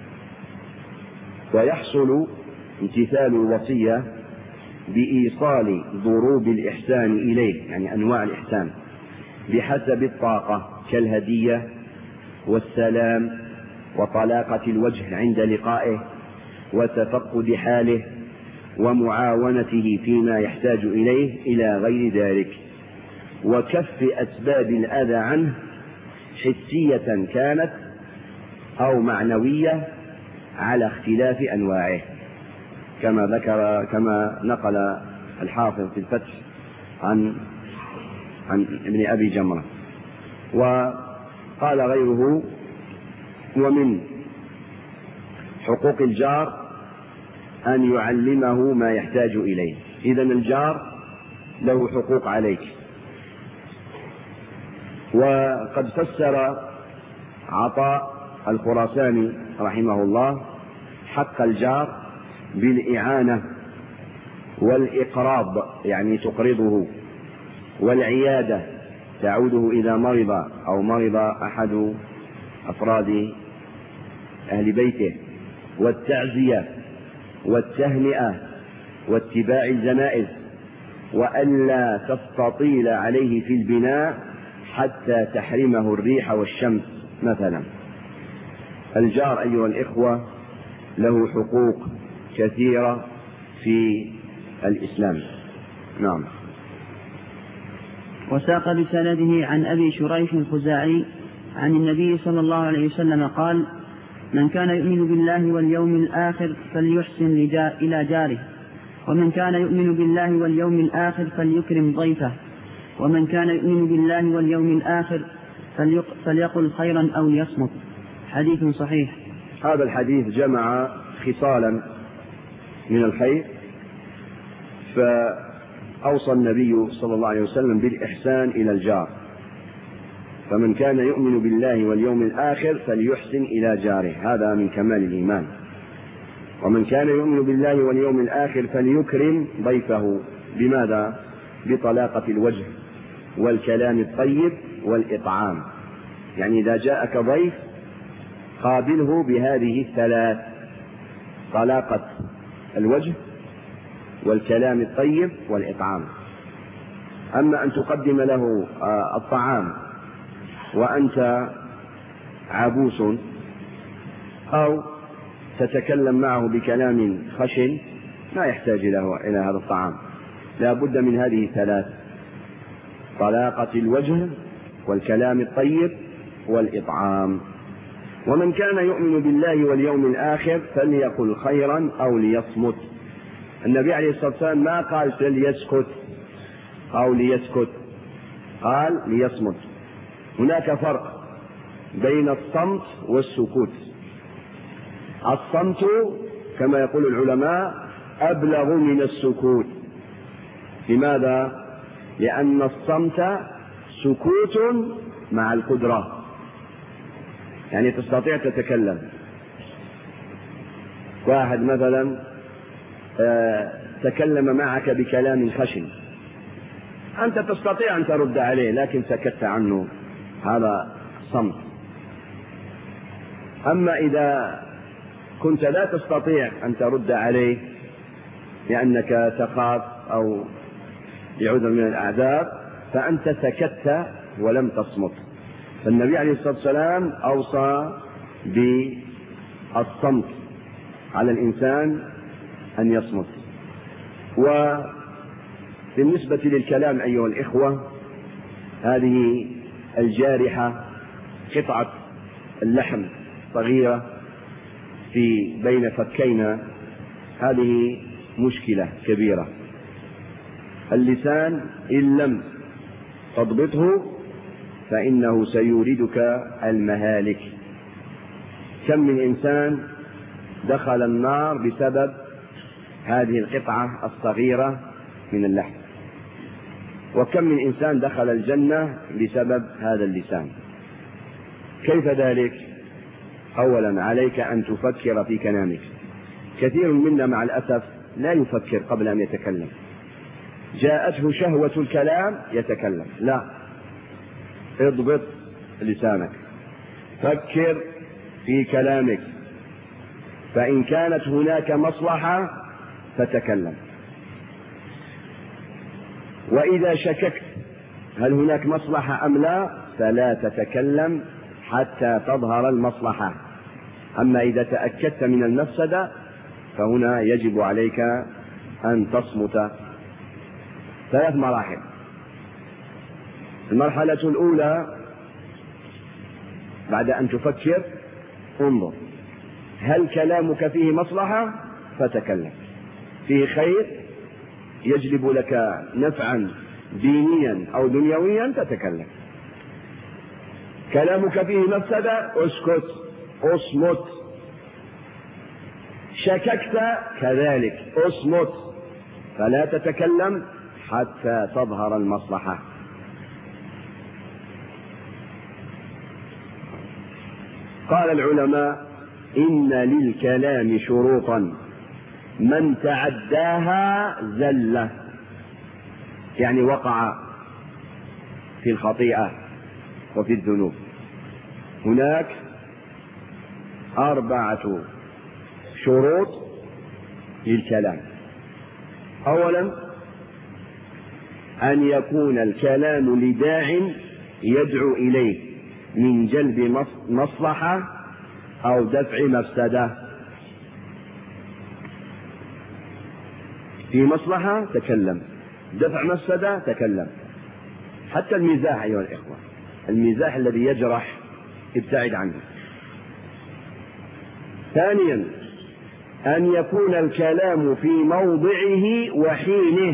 B: ويحصل امتثال الوصية بإيصال ضروب الإحسان إليه، يعني أنواع الإحسان بحسب الطاقة، كالهدية والسلام وطلاقة الوجه عند لقائه وتفقد حاله ومعاونته فيما يحتاج إليه إلى غير ذلك، وكف أسباب الأذى عنه حسية كانت أو معنوية على اختلاف أنواعه، كما نقل الحافظ في الفتح عن ابن أبي جمرة. وقال غيره: ومن حقوق الجار أن يعلمه ما يحتاج إليه. إذن الجار له حقوق عليك. وقد فسر عطاء الخراساني رحمه الله حق الجار بالإعانة والإقراض، يعني تقرضه، والعيادة تعوده إذا مرض أو مرض أحد أفراد أهل بيته، والتعزية والتهنئة واتباع الجنائز، وألا تستطيل عليه في البناء حتى تحرمه الريح والشمس مثلا. الجار أيها الإخوة له حقوق كثيرة في الإسلام. نعم.
C: وساق بسنده عن أبي شريح الخزاعي عن النبي صلى الله عليه وسلم قال: من كان يؤمن بالله واليوم الآخر فليحسن إلى جاره، ومن كان يؤمن بالله واليوم الآخر فليكرم ضيفه، ومن كان يؤمن بالله واليوم الآخر فليقل خيرا أو ليصمت. حديث صحيح.
B: هذا الحديث جمع خصالا من الخير، فأوصى النبي صلى الله عليه وسلم بالإحسان إلى الجار، فمن كان يؤمن بالله واليوم الآخر فليحسن إلى جاره، هذا من كمال الإيمان. ومن كان يؤمن بالله واليوم الآخر فليكرم ضيفه. بماذا؟ بطلاقة الوجه والكلام الطيب والإطعام. يعني إذا جاءك ضيف قابله بهذه الثلاث: طلاقة الوجه والكلام الطيب والإطعام. أما أن تقدم له الطعام وأنت عبوس أو تتكلم معه بكلام خشن ما يحتاج إلى هذا الطعام. لا بد من هذه الثلاث: طلاقة الوجه والكلام الطيب والإطعام. ومن كان يؤمن بالله واليوم الآخر فليقل خيرا أو ليصمت. النبي عليه الصلاة والسلام ما قال فليسكت أو ليسكت، قال ليصمت. هناك فرق بين الصمت والسكوت. الصمت كما يقول العلماء أبلغ من السكوت. لماذا؟ لأن الصمت سكوت مع القدرة، يعني تستطيع تتكلم. واحد مثلا تكلم معك بكلام خشن، أنت تستطيع أن ترد عليه لكن سكت عنه، هذا صمت. أما إذا كنت لا تستطيع أن ترد عليه لأنك تخاف أو لعذر من الأعذار فأنت سكت ولم تصمت. فالنبي عليه الصلاة والسلام أوصى بالصمت على الإنسان أن يصمت. وبالنسبة للكلام أيها الإخوة، هذه الجارحة قطعة اللحم صغيرة بين فكينا، هذه مشكلة كبيرة. اللسان إن لم تضبطه فإنه سيوردك المهالك. كم من إنسان دخل النار بسبب هذه القطعة الصغيرة من اللحم، وكم من إنسان دخل الجنة بسبب هذا اللسان. كيف ذلك؟ أولا عليك أن تفكر في كلامك. كثير منا مع الأسف لا يفكر قبل أن يتكلم، جاءته شهوة الكلام يتكلم. لا، اضبط لسانك، فكر في كلامك، فإن كانت هناك مصلحة فتكلم، وإذا شككت هل هناك مصلحة أم لا فلا تتكلم حتى تظهر المصلحة. أما إذا تأكدت من المفسدة فهنا يجب عليك أن تصمت. 3 مراحل. المرحلة الأولى بعد أن تفكر انظر هل كلامك فيه مصلحة فتكلم، فيه خير يجلب لك نفعا دينيا أو دنيويا تتكلم. كلامك فيه مفسدة اسكت، اصمت. شككت كذلك اصمت، فلا تتكلم حتى تظهر المصلحة. قال العلماء إن للكلام شروطا من تعداها زل، يعني وقع في الخطيئة وفي الذنوب. هناك 4 شروط للكلام. أولا أن يكون الكلام لداع يدعو إليه من جلب مصلحة أو دفع مفسدة. في مصلحة تكلم، دفع مفسدة تكلم. حتى المزاح أيها الإخوة، المزاح الذي يجرح ابتعد عنه. ثانيا أن يكون الكلام في موضعه وحينه.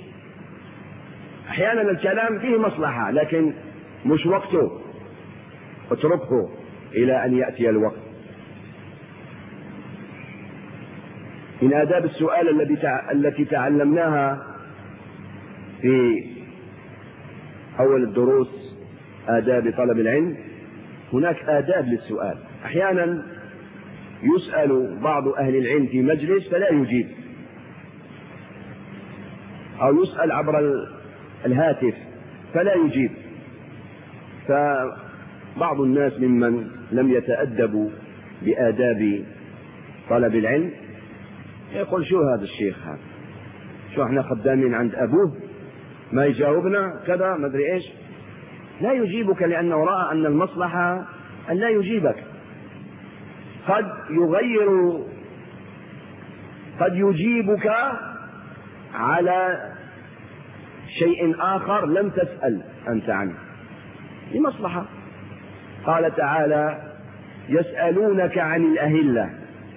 B: أحيانا الكلام فيه مصلحة لكن مش وقته، اتركه إلى أن يأتي الوقت. من آداب السؤال التي تعلمناها في أول الدروس، آداب طلب العلم، هناك آداب للسؤال. أحيانا يسأل بعض أهل العلم في مجلس فلا يجيب، أو يسأل عبر الهاتف فلا يجيب. فبعض الناس ممن لم يتأدبوا بآداب طلب العلم يقول شو هذا الشيخ هذا، شو احنا خدامين عند أبوه ما يجاوبنا كذا ما أدري إيش. لا يجيبك لأنه رأى أن المصلحة أن لا يجيبك. قد يجيبك على شيء آخر لم تسأل أنت عنه لمصلحة. قال تعالى يسألونك عن الأهلة،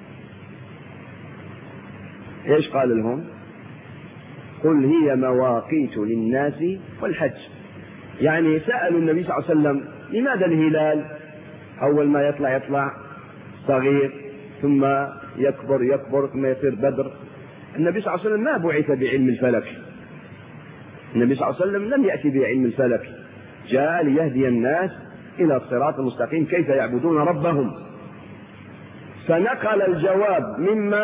B: إيش قال لهم؟ قل هي مواقيت للناس والحج. يعني سألوا النبي صلى الله عليه وسلم لماذا الهلال أول ما يطلع صغير ثم يكبر ثم يصير بدر. النبي صلى الله عليه وسلم ما بعث بعلم الفلك، النبي صلى الله عليه وسلم لم يأتي بعلم الفلك، جاء ليهدي الناس إلى الصراط المستقيم كيف يعبدون ربهم. فنقل الجواب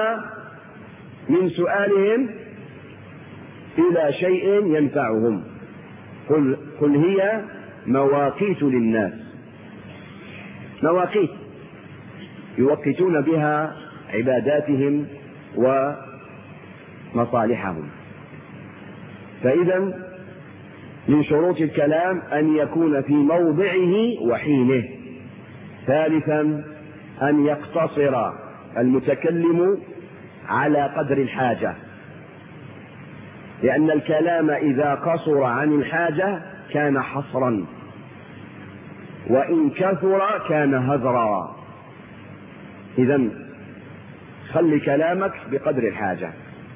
B: من سؤالهم إلى شيء ينفعهم. قل هي مواقيت للناس، مواقيت يوقتون بها عباداتهم ومصالحهم. فإذا من شروط الكلام أن يكون في موضعه وحينه. ثالثا أن يقتصر المتكلم على قدر الحاجة، لأن الكلام إذا قصر عن الحاجة كان حصرا، وإن كثر كان هذرا. إذن خلي كلامك بقدر الحاجة،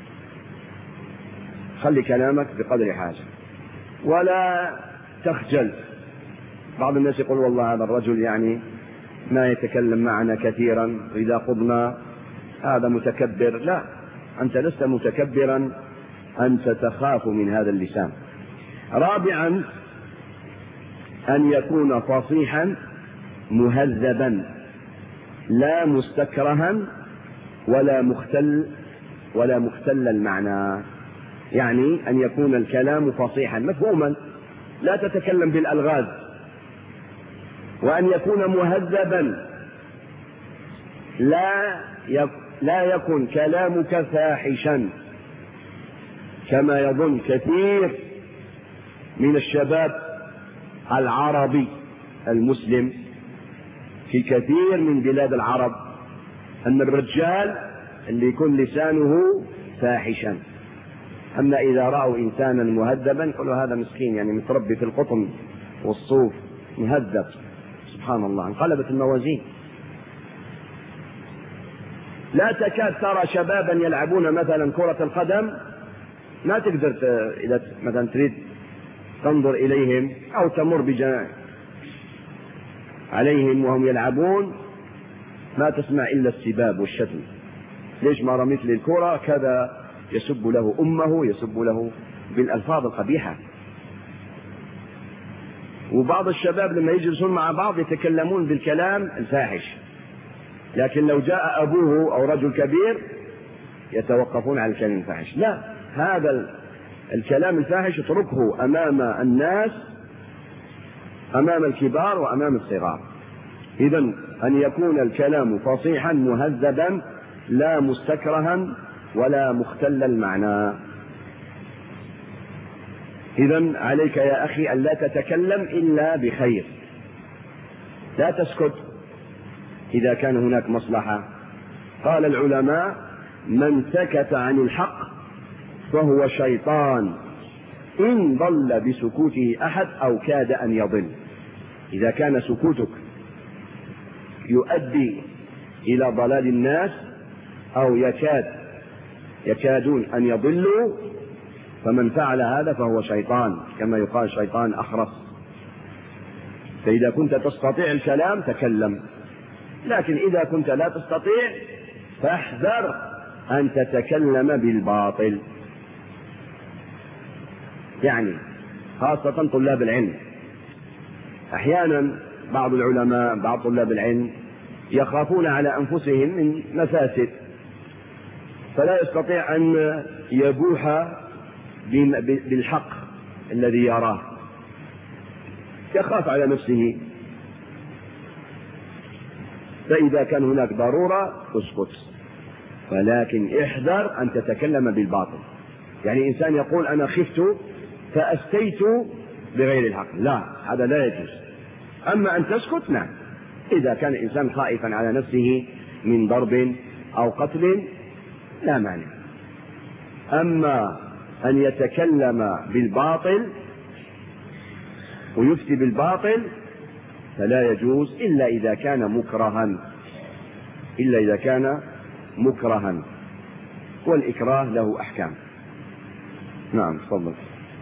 B: خلي كلامك بقدر الحاجة ولا تخجل. بعض الناس يقول والله هذا الرجل يعني ما يتكلم معنا كثيرا، وإذا قضنا هذا متكبر. لا، أنت لست متكبرا، أنت تخاف من هذا اللسان. رابعا أن يكون فصيحا مهذبا لا مستكرها ولا مختل المعنى، يعني أن يكون الكلام فصيحا مفهوما، لا تتكلم بالألغاز، وأن يكون مهذبا، لا يكن كلامك فاحشا كما يظن كثير من الشباب العربي المسلم في كثير من بلاد العرب، أن الرجال اللي يكون لسانه فاحشا، أما إذا رأوا إنسانا مهذبا يقولوا هذا مسكين يعني متربي في القطن والصوف مهذب. سبحان الله، انقلبت الموازين. لا تكاد ترى شبابا يلعبون مثلا كرة القدم ما تقدر إذا مثلا تريد تنظر إليهم أو تمر عليهم وهم يلعبون ما تسمع إلا السباب والشتم. ليش ما رميت لي الكرة كذا، يسب له أمه، يسب له بالألفاظ القبيحة. وبعض الشباب لما يجلسون مع بعض يتكلمون بالكلام الفاحش، لكن لو جاء أبوه أو رجل كبير يتوقفون عن الكلام الفاحش. لا، هذا الكلام الفاحش اتركه أمام الناس، أمام الكبار وأمام الصغار. إذن أن يكون الكلام فصيحا مهذبا لا مستكرها ولا مختل المعنى. إذن عليك يا أخي أن لا تتكلم إلا بخير، لا تسكت إذا كان هناك مصلحة. قال العلماء: من سكت عن الحق فهو شيطان إن ضل بسكوته أحد أو كاد أن يضل. إذا كان سكوتك يؤدي إلى ضلال الناس أو يكادون أن يضلوا، فمن فعل هذا فهو شيطان، كما يقال شيطان أخرس. فإذا كنت تستطيع الكلام تكلم، لكن إذا كنت لا تستطيع فاحذر أن تتكلم بالباطل. يعني خاصة طلاب العلم، أحيانا بعض العلماء بعض طلاب العلم يخافون على أنفسهم من مفاسد، فلا يستطيع أن يبوح بالحق الذي يراه، يخاف على نفسه. فإذا كان هناك ضرورة اسكت، ولكن احذر أن تتكلم بالباطل. يعني إنسان يقول أنا خفت فأستيت بغير الحق، لا، هذا لا يجوز. أما أن تسكت نعم، إذا كان الإنسان خائفا على نفسه من ضرب أو قتل لا مانع. أما أن يتكلم بالباطل ويفتي بالباطل فلا يجوز إلا إذا كان مكرها، والإكراه له أحكام. نعم، تفضل.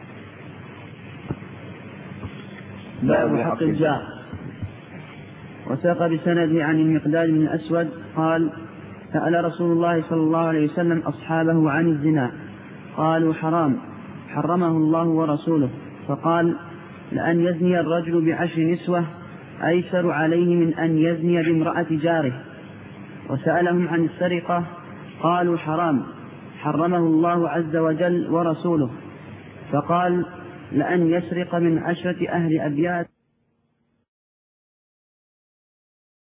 C: باب حق الجار. وساق بسنده عن المقداد بن الأسود قال: سأل رسول الله صلى الله عليه وسلم أصحابه عن الزنا، قالوا حرام حرمه الله ورسوله، فقال: لأن يزني الرجل بعشر نسوة أيسر عليه من أن يزني بامرأة جاره. وسألهم عن السرقة، قالوا حرام حرمه الله عز وجل ورسوله، فقال: لأن يسرق من 10 أهل أبيات